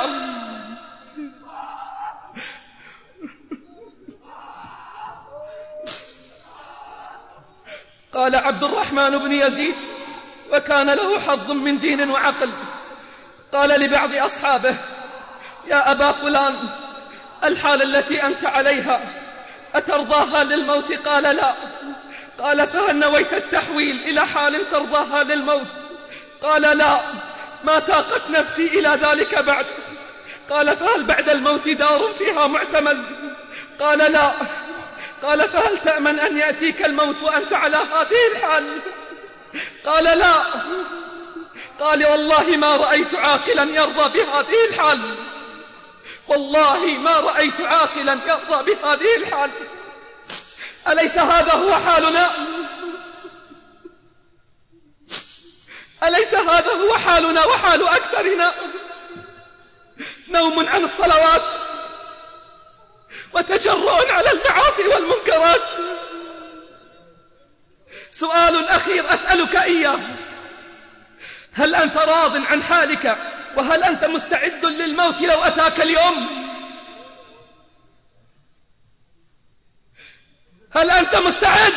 قال عبد الرحمن بن يزيد: وكان له حظ من دين وعقل. قال لبعض أصحابه: يا أبا فلان، الحالة التي أنت عليها أترضاها للموت؟ قال: لا. قال: فهل نويت التحويل إلى حال ترضاها للموت؟ قال: لا، ما طاقت نفسي إلى ذلك بعد. قال: فهل بعد الموت دار فيها معتمل؟ قال: لا. قال: فهل تأمن أن يأتيك الموت وأنت على هذه الحال؟ قال: لا. قال: والله ما رأيت عاقلا يرضى بهذه الحال، والله ما رأيت عاقلا يرضى بهذه الحال. أليس هذا هو حالنا؟ أليس هذا هو حالنا وحال أكثرنا؟ نوم عن الصلوات وتجرؤ على المعاصي والمنكرات. سؤال أخير أسألك إياه: هل أنت راض عن حالك؟ وهل أنت مستعد للموت لو أتاك اليوم؟ هل أنت مستعد؟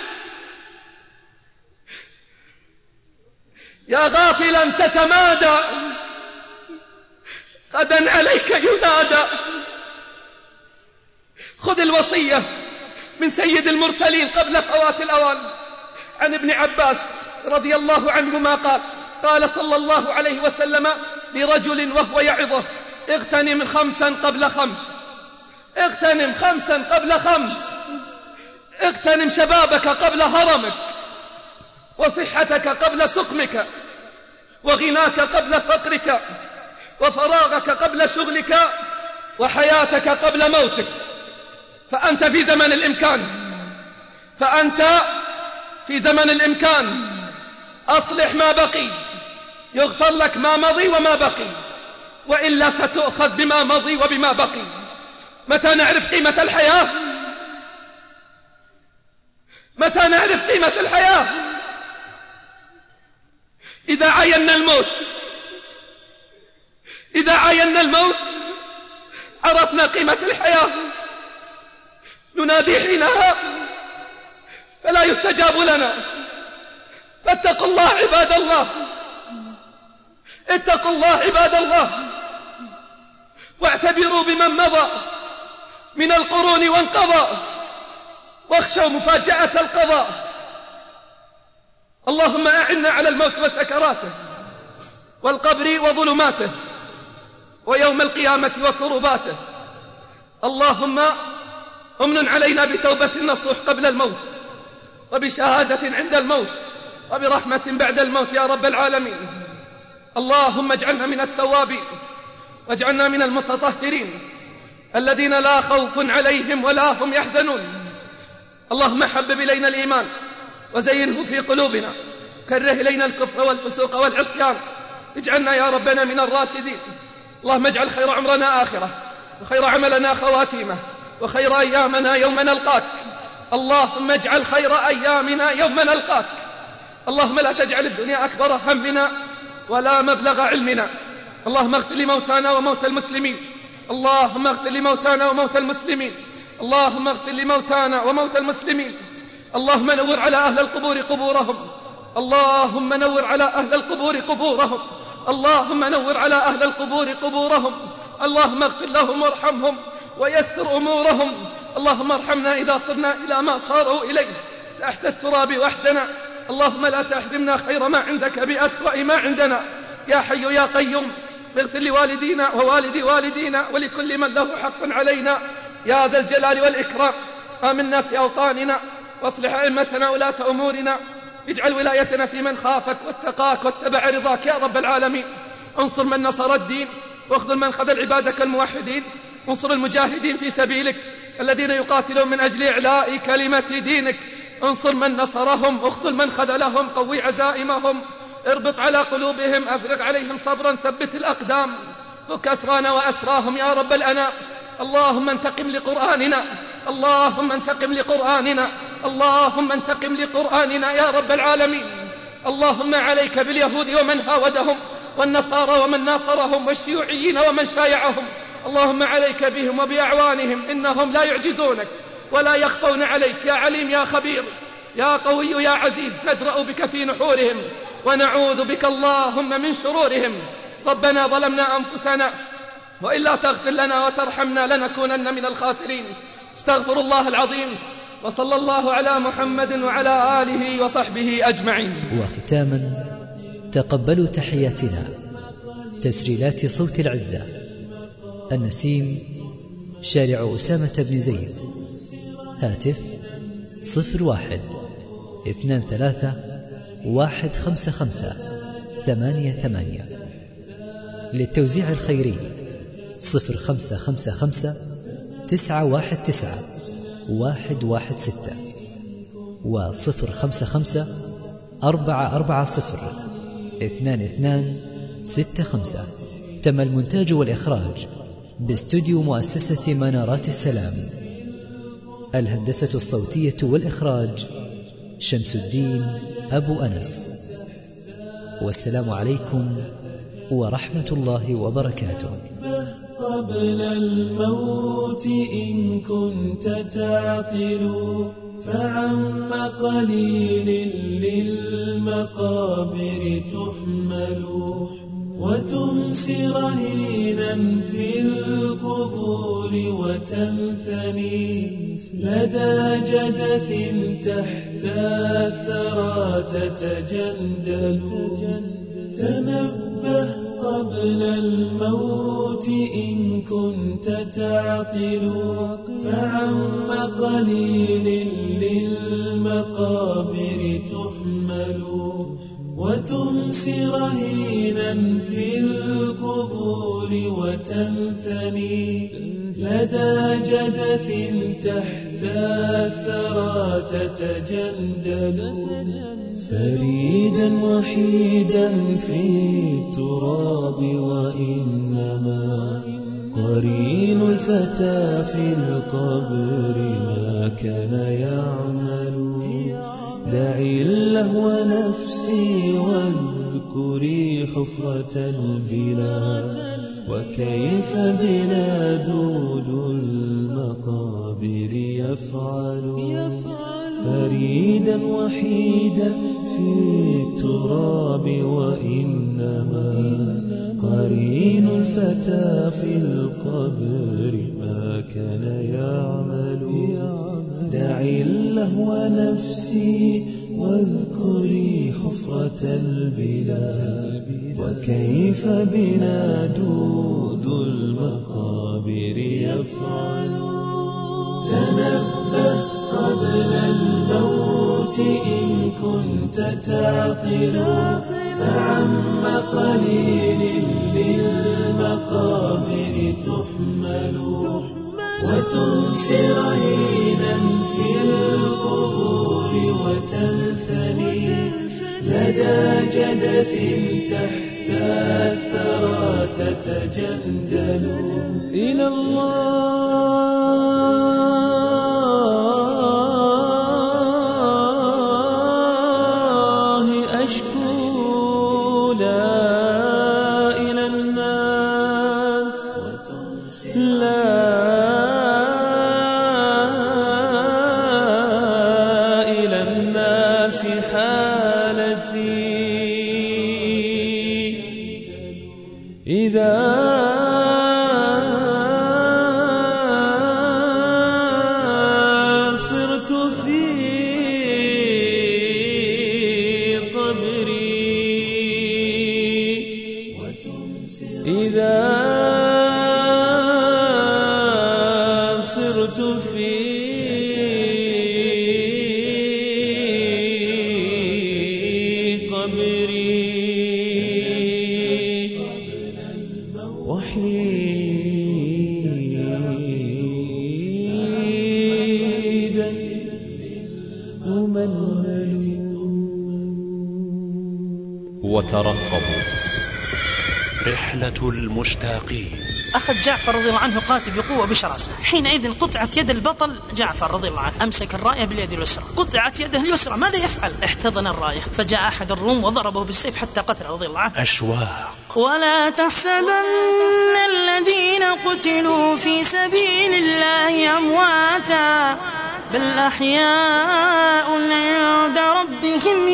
يا غافلا تتمادى، غدا عليك ينادى. خذ الوصية من سيد المرسلين قبل فوات الأوان. عن ابن عباس رضي الله عنهما قال: قال صلى الله عليه وسلم لرجل وهو يعظه: اغتنم خمسا قبل خمس، اغتنم خمسا قبل خمس، اغتنم شبابك قبل هرمك، وصحتك قبل سقمك، وغناك قبل فقرك، وفراغك قبل شغلك، وحياتك قبل موتك. فأنت في زمن الإمكان، فأنت في زمن الإمكان. أصلح ما بقي، يغفر لك ما مضي وما بقي، وإلا ستؤخذ بما مضي وبما بقي. متى نعرف قيمة الحياة؟ متى نعرف قيمة الحياة؟ إذا عاينا الموت، إذا عاينا الموت عرفنا قيمة الحياة. ننادي حينها فلا يستجاب لنا. فاتقوا الله عباد الله، اتقوا الله عباد الله، واعتبروا بمن مضى من القرون وانقضى، واخشوا مفاجأة القضاء. اللهم أعنا على الموت وسكراته، والقبر وظلماته، ويوم القيامة وكرباته. اللهم امن علينا بتوبة النصوح قبل الموت، وبشهادة عند الموت، وبرحمة بعد الموت يا رب العالمين. اللهم اجعلنا من التوابين، واجعلنا من المتطهرين الذين لا خوف عليهم ولا هم يحزنون. اللهم حبب إلينا الإيمان وزينه في قلوبنا، كره إلينا الكفر والفسوق والعصيان، اجعلنا يا ربنا من الراشدين. اللهم اجعل خير عمرنا آخرة، وخير عملنا خواتيمه، وخير أيامنا يوم نلقاك. اللهم اجعل خير أيامنا يوم نلقاك. اللهم لا تجعل الدنيا أكبر همنا ولا مبلغ علمنا. اللهم اغفر لموتانا وموتى المسلمين، اللهم اغفر لموتانا وموتى المسلمين، اللهم اغفر لموتانا وموتى المسلمين. اللهم نور على أهل القبور قبورهم، اللهم نور على أهل القبور قبورهم، اللهم نور على أهل القبور قبورهم. اللهم اغفر لهم وارحمهم ويسر أمورهم. اللهم ارحمنا إذا صرنا إلى ما صاروا إليه تحت التراب وحدنا. اللهم لا تحرمنا خير ما عندك بأسوأ ما عندنا. يا حي يا قيوم اغفر لوالدينا ووالدي والدينا ولكل من له حق علينا يا ذا الجلال والإكرام. آمنا في أوطاننا واصلح أئمتنا ولاة أمورنا. اجعل ولايتنا في من خافك واتقاك واتبع رضاك يا رب العالمين. انصر من نصر الدين واخذل من خذل عبادك الموحدين. انصر المجاهدين في سبيلك الذين يقاتلون من أجل إعلاء كلمة دينك. انصر من نصرهم واخذل من خذلهم. قوي عزائمهم اربط على قلوبهم. أفرغ عليهم صبرا ثبت الأقدام. فك أسرانا وأسراهم يا رب الأنام. اللهم انتقم لقرآننا اللهم انتقم لقرآننا اللهم انتقم لقرآننا يا رب العالمين. اللهم عليك باليهود ومن هاودهم والنصارى ومن ناصرهم والشيوعيين ومن شايعهم. اللهم عليك بهم وبأعوانهم إنهم لا يعجزونك ولا يخفون عليك. يا عليم يا خبير يا قوي يا عزيز ندرأ بك في نحورهم ونعوذ بك اللهم من شرورهم. ربنا ظلمنا أنفسنا وإلا تغفر لنا وترحمنا لنكونن من الخاسرين. استغفر الله العظيم وصلى الله على محمد وعلى آله وصحبه أجمعين. وختاما تقبلوا تحياتنا تسجيلات صوت العزة النسيم شارع أسامة بن زيد. هاتف صفر واحد اثنان ثلاثة واحد خمسة خمسة ثمانية ثمانية. للتوزيع الخيري صفر خمسة خمسة خمسة تسعة واحد تسعة واحد واحد ستة وصفر خمسة خمسة أربعة أربعة صفر اثنان اثنان ستة خمسة. تم المونتاج والإخراج باستوديو مؤسسة منارات السلام. الهندسة الصوتية والإخراج شمس الدين أبو أنس. والسلام عليكم ورحمة الله وبركاته. قبل الموت إن كنت تعقل فعم قليل للمقابر تحمل وتمسي رهينا في القبور وتنثني لدى جدث تحت الثرى تتجندل. تنبه قبل الموت إن كنت تعقل فعم قليل للمقابر تحمل وتمسي رهينا في القبور وتنثني لدى جدث تحت الثرى تتجندل. فريدا وحيدا في التراب وإنما قرين الفتى في القبر ما كان يعمل. دعي اللهو نفسي واذكري حفرة البلاد وكيف بنا دود المقابر يفعل. فريدا وحيدا في التراب وإنما قرين الفتى في القبر ما كان يعمل. دعي اللهو نفسي واذكري حفرة البلاد وكيف بنا دود المقابر يفعل. تنبه قبل الموت إن كنت تعقل فعم قليل للمقابر تحمل وتمسي رهينا في القبور وتنثني لدى جدث تحت الثرى تتجندل. إلى الله أشكو لا إلى الناس لا إلى الناس حالتي إذا إذا صرت في قبري وحيدا أملل وترقبوا. رحلة المشتاقين. أخذ جعفر رضي الله عنه قاتل بقوة بشراسة. حينئذ قطعت يد البطل جعفر رضي الله عنه، أمسك الراية باليد اليسرى، قطعت يده اليسرى، ماذا يفعل؟ احتضن الراية، فجاء أحد الروم وضربه بالسيف حتى قتل رضي الله عنه. أشواق. ولا تحسبن الذين قتلوا في سبيل الله أمواتا بل أحياء عند ربهم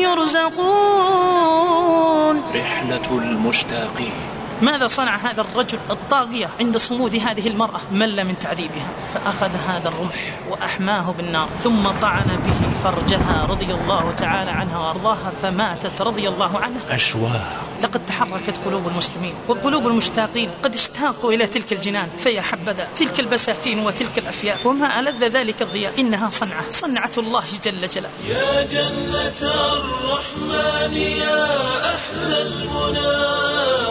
يرزقون. رحلة المشتاقين. ماذا صنع هذا الرجل الطاغية عند صمود هذه المرأة؟ مل من تعذيبها، فأخذ هذا الرمح وأحماه بالنار، ثم طعن به فرجها رضي الله تعالى عنها وأرضاها، فماتت رضي الله عنها. أشواق. لقد تحركت قلوب المسلمين وقلوب المشتاقين، قد اشتاقوا إلى تلك الجنان، فيا حبذا تلك البساتين وتلك الأفياء، وما ألذ ذلك الضياء، إنها صنعة صنعة الله جل جلاله. يا جنة الرحمن يا أحلى المنى،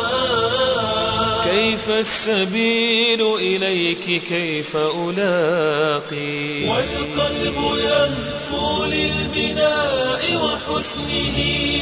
كيف السبيل إليك كيف ألاقي، والقلب يهفو للبناء وحسنه،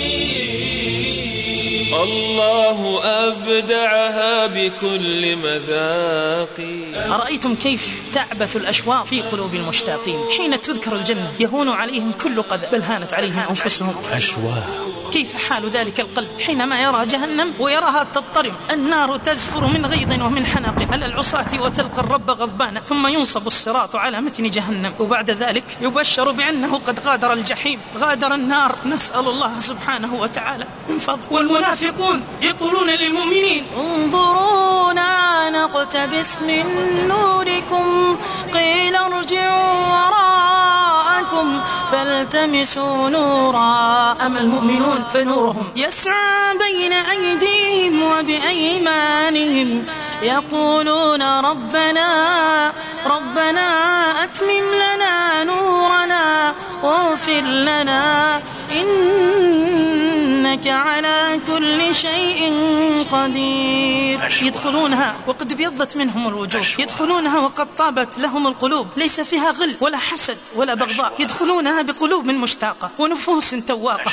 الله أبدعها بكل مذاق. أرأيتم كيف تعبث الأشواق في قلوب المشتاقين؟ حين تذكر الجنة يهون عليهم كل قذى، بل هانت عليهم أنفسهم. أشواق. كيف حال ذلك القلب حينما يرى جهنم ويراها تضطرم، النار تزفر من غيظ ومن حنق على العصاة، وتلقى الرب غضبانا، ثم ينصب الصراط على متن جهنم، وبعد ذلك يبشر بأنه قد غادر الجحيم، غادر النار، نسأل الله سبحانه وتعالى من فضل. والمنافقون يقولون للمؤمنين انظرونا نقتبس من نوركم قيل ارجعوا وراءكم فالتمسوا نورا. أما المؤمنون فنورهم يسعى بين أيديهم وبأيمانهم يقولون ربنا ربنا أتمم لنا نورنا واغفر لنا إنك على كل شيء قدير. يدخلونها وقد ابيضت منهم الوجوه، يدخلونها وقد طابت لهم القلوب، ليس فيها غل ولا حسد ولا بغضاء، يدخلونها بقلوب مشتاقة ونفوس تواقة.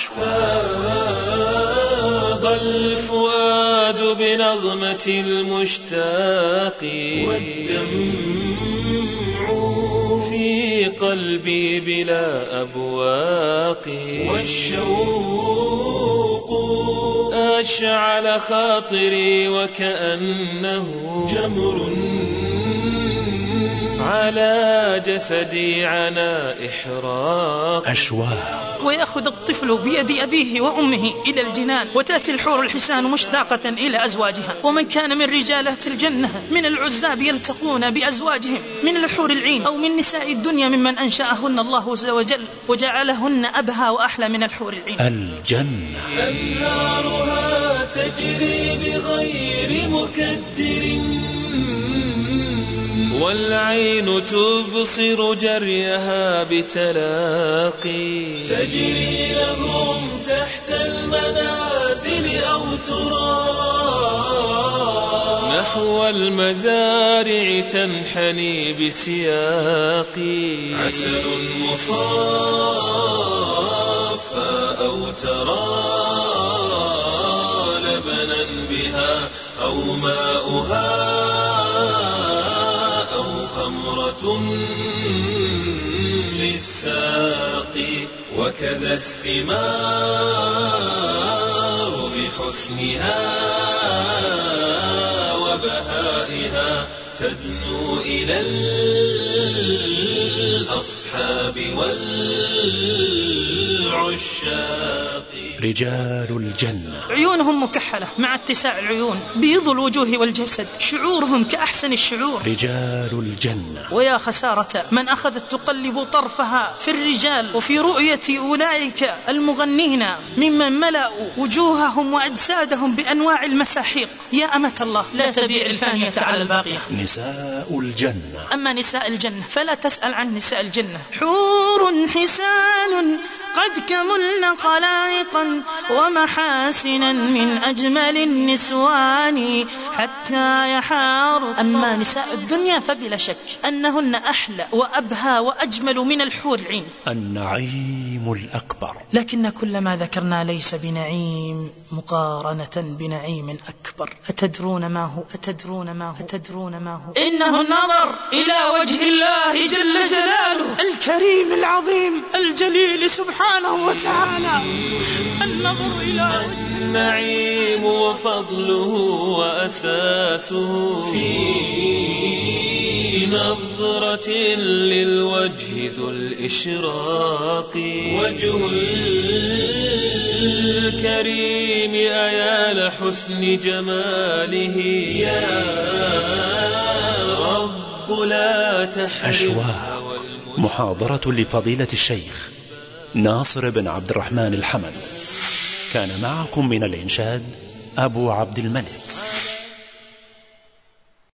فاض الفؤاد بنغمة المشتاق، والدمع في قلبي بلا أبواق، والشوق أشعل خاطري وكأنه جمر على جسدي عنا إحراق. أشواق. ويأخذ الطفل بيد أبيه وأمه إلى الجنان، وتأتي الحور الحسان مشتاقة إلى أزواجها. ومن كان من رجالات الجنة من العزاب يلتقون بأزواجهم من الحور العين أو من نساء الدنيا ممن أنشأهن الله عز وجل وجعلهن أبهى وأحلى من الحور العين. الجنة. أنهارها تجري بغير مكدر، والعين تبصر جريها بتلاقي، تجري لهم تحت المنازل أو ترى نحو المزارع تنحني بسياقي، عسل مصافى أو ترى لبنا بها أو ماؤها للساقي، وكذا الثمار بحسنها وبهائها تدنو إلى الأصحاب والعشاق. رجال الجنة. عيونهم مكحلة مع اتساع العيون، بيض الوجوه والجسد، شعورهم كأحسن الشعور. رجال الجنة. ويا خسارة من أخذت تقلب طرفها في الرجال وفي رؤية أولئك المغنين ممن ملأوا وجوههم وأجسادهم بأنواع المساحيق. يا أمة الله، لا تبيع الفانية على الباقية. نساء الجنة. أما نساء الجنة فلا تسأل عن نساء الجنة. حور حسان قد كملن خلائقا ومحاسنا من أجمل النسوان حتى يحار. أما نساء الدنيا فبلا شك أنهن أحلى وأبهى وأجمل من الحور العين. النعيم الأكبر. لكن كل ما ذكرنا ليس بنعيم مقارنة بنعيم أكبر. أتدرون ما هو؟ أتدرون ما هو؟ أتدرون ما هو؟ إنه النظر إلى وجه الله جل جلاله الكريم العظيم الجليل سبحانه وتعالى. النظر إلى وجه النعيم وفضله وأساسه في نظرة للوجه ذو الإشراق. وجه الكريم أيا لحسن جماله يا رب لا تحرمه. أشواق. محاضرة لفضيلة الشيخ ناصر بن عبد الرحمن الحمد. كان معكم من الإنشاد أبو عبد الملك.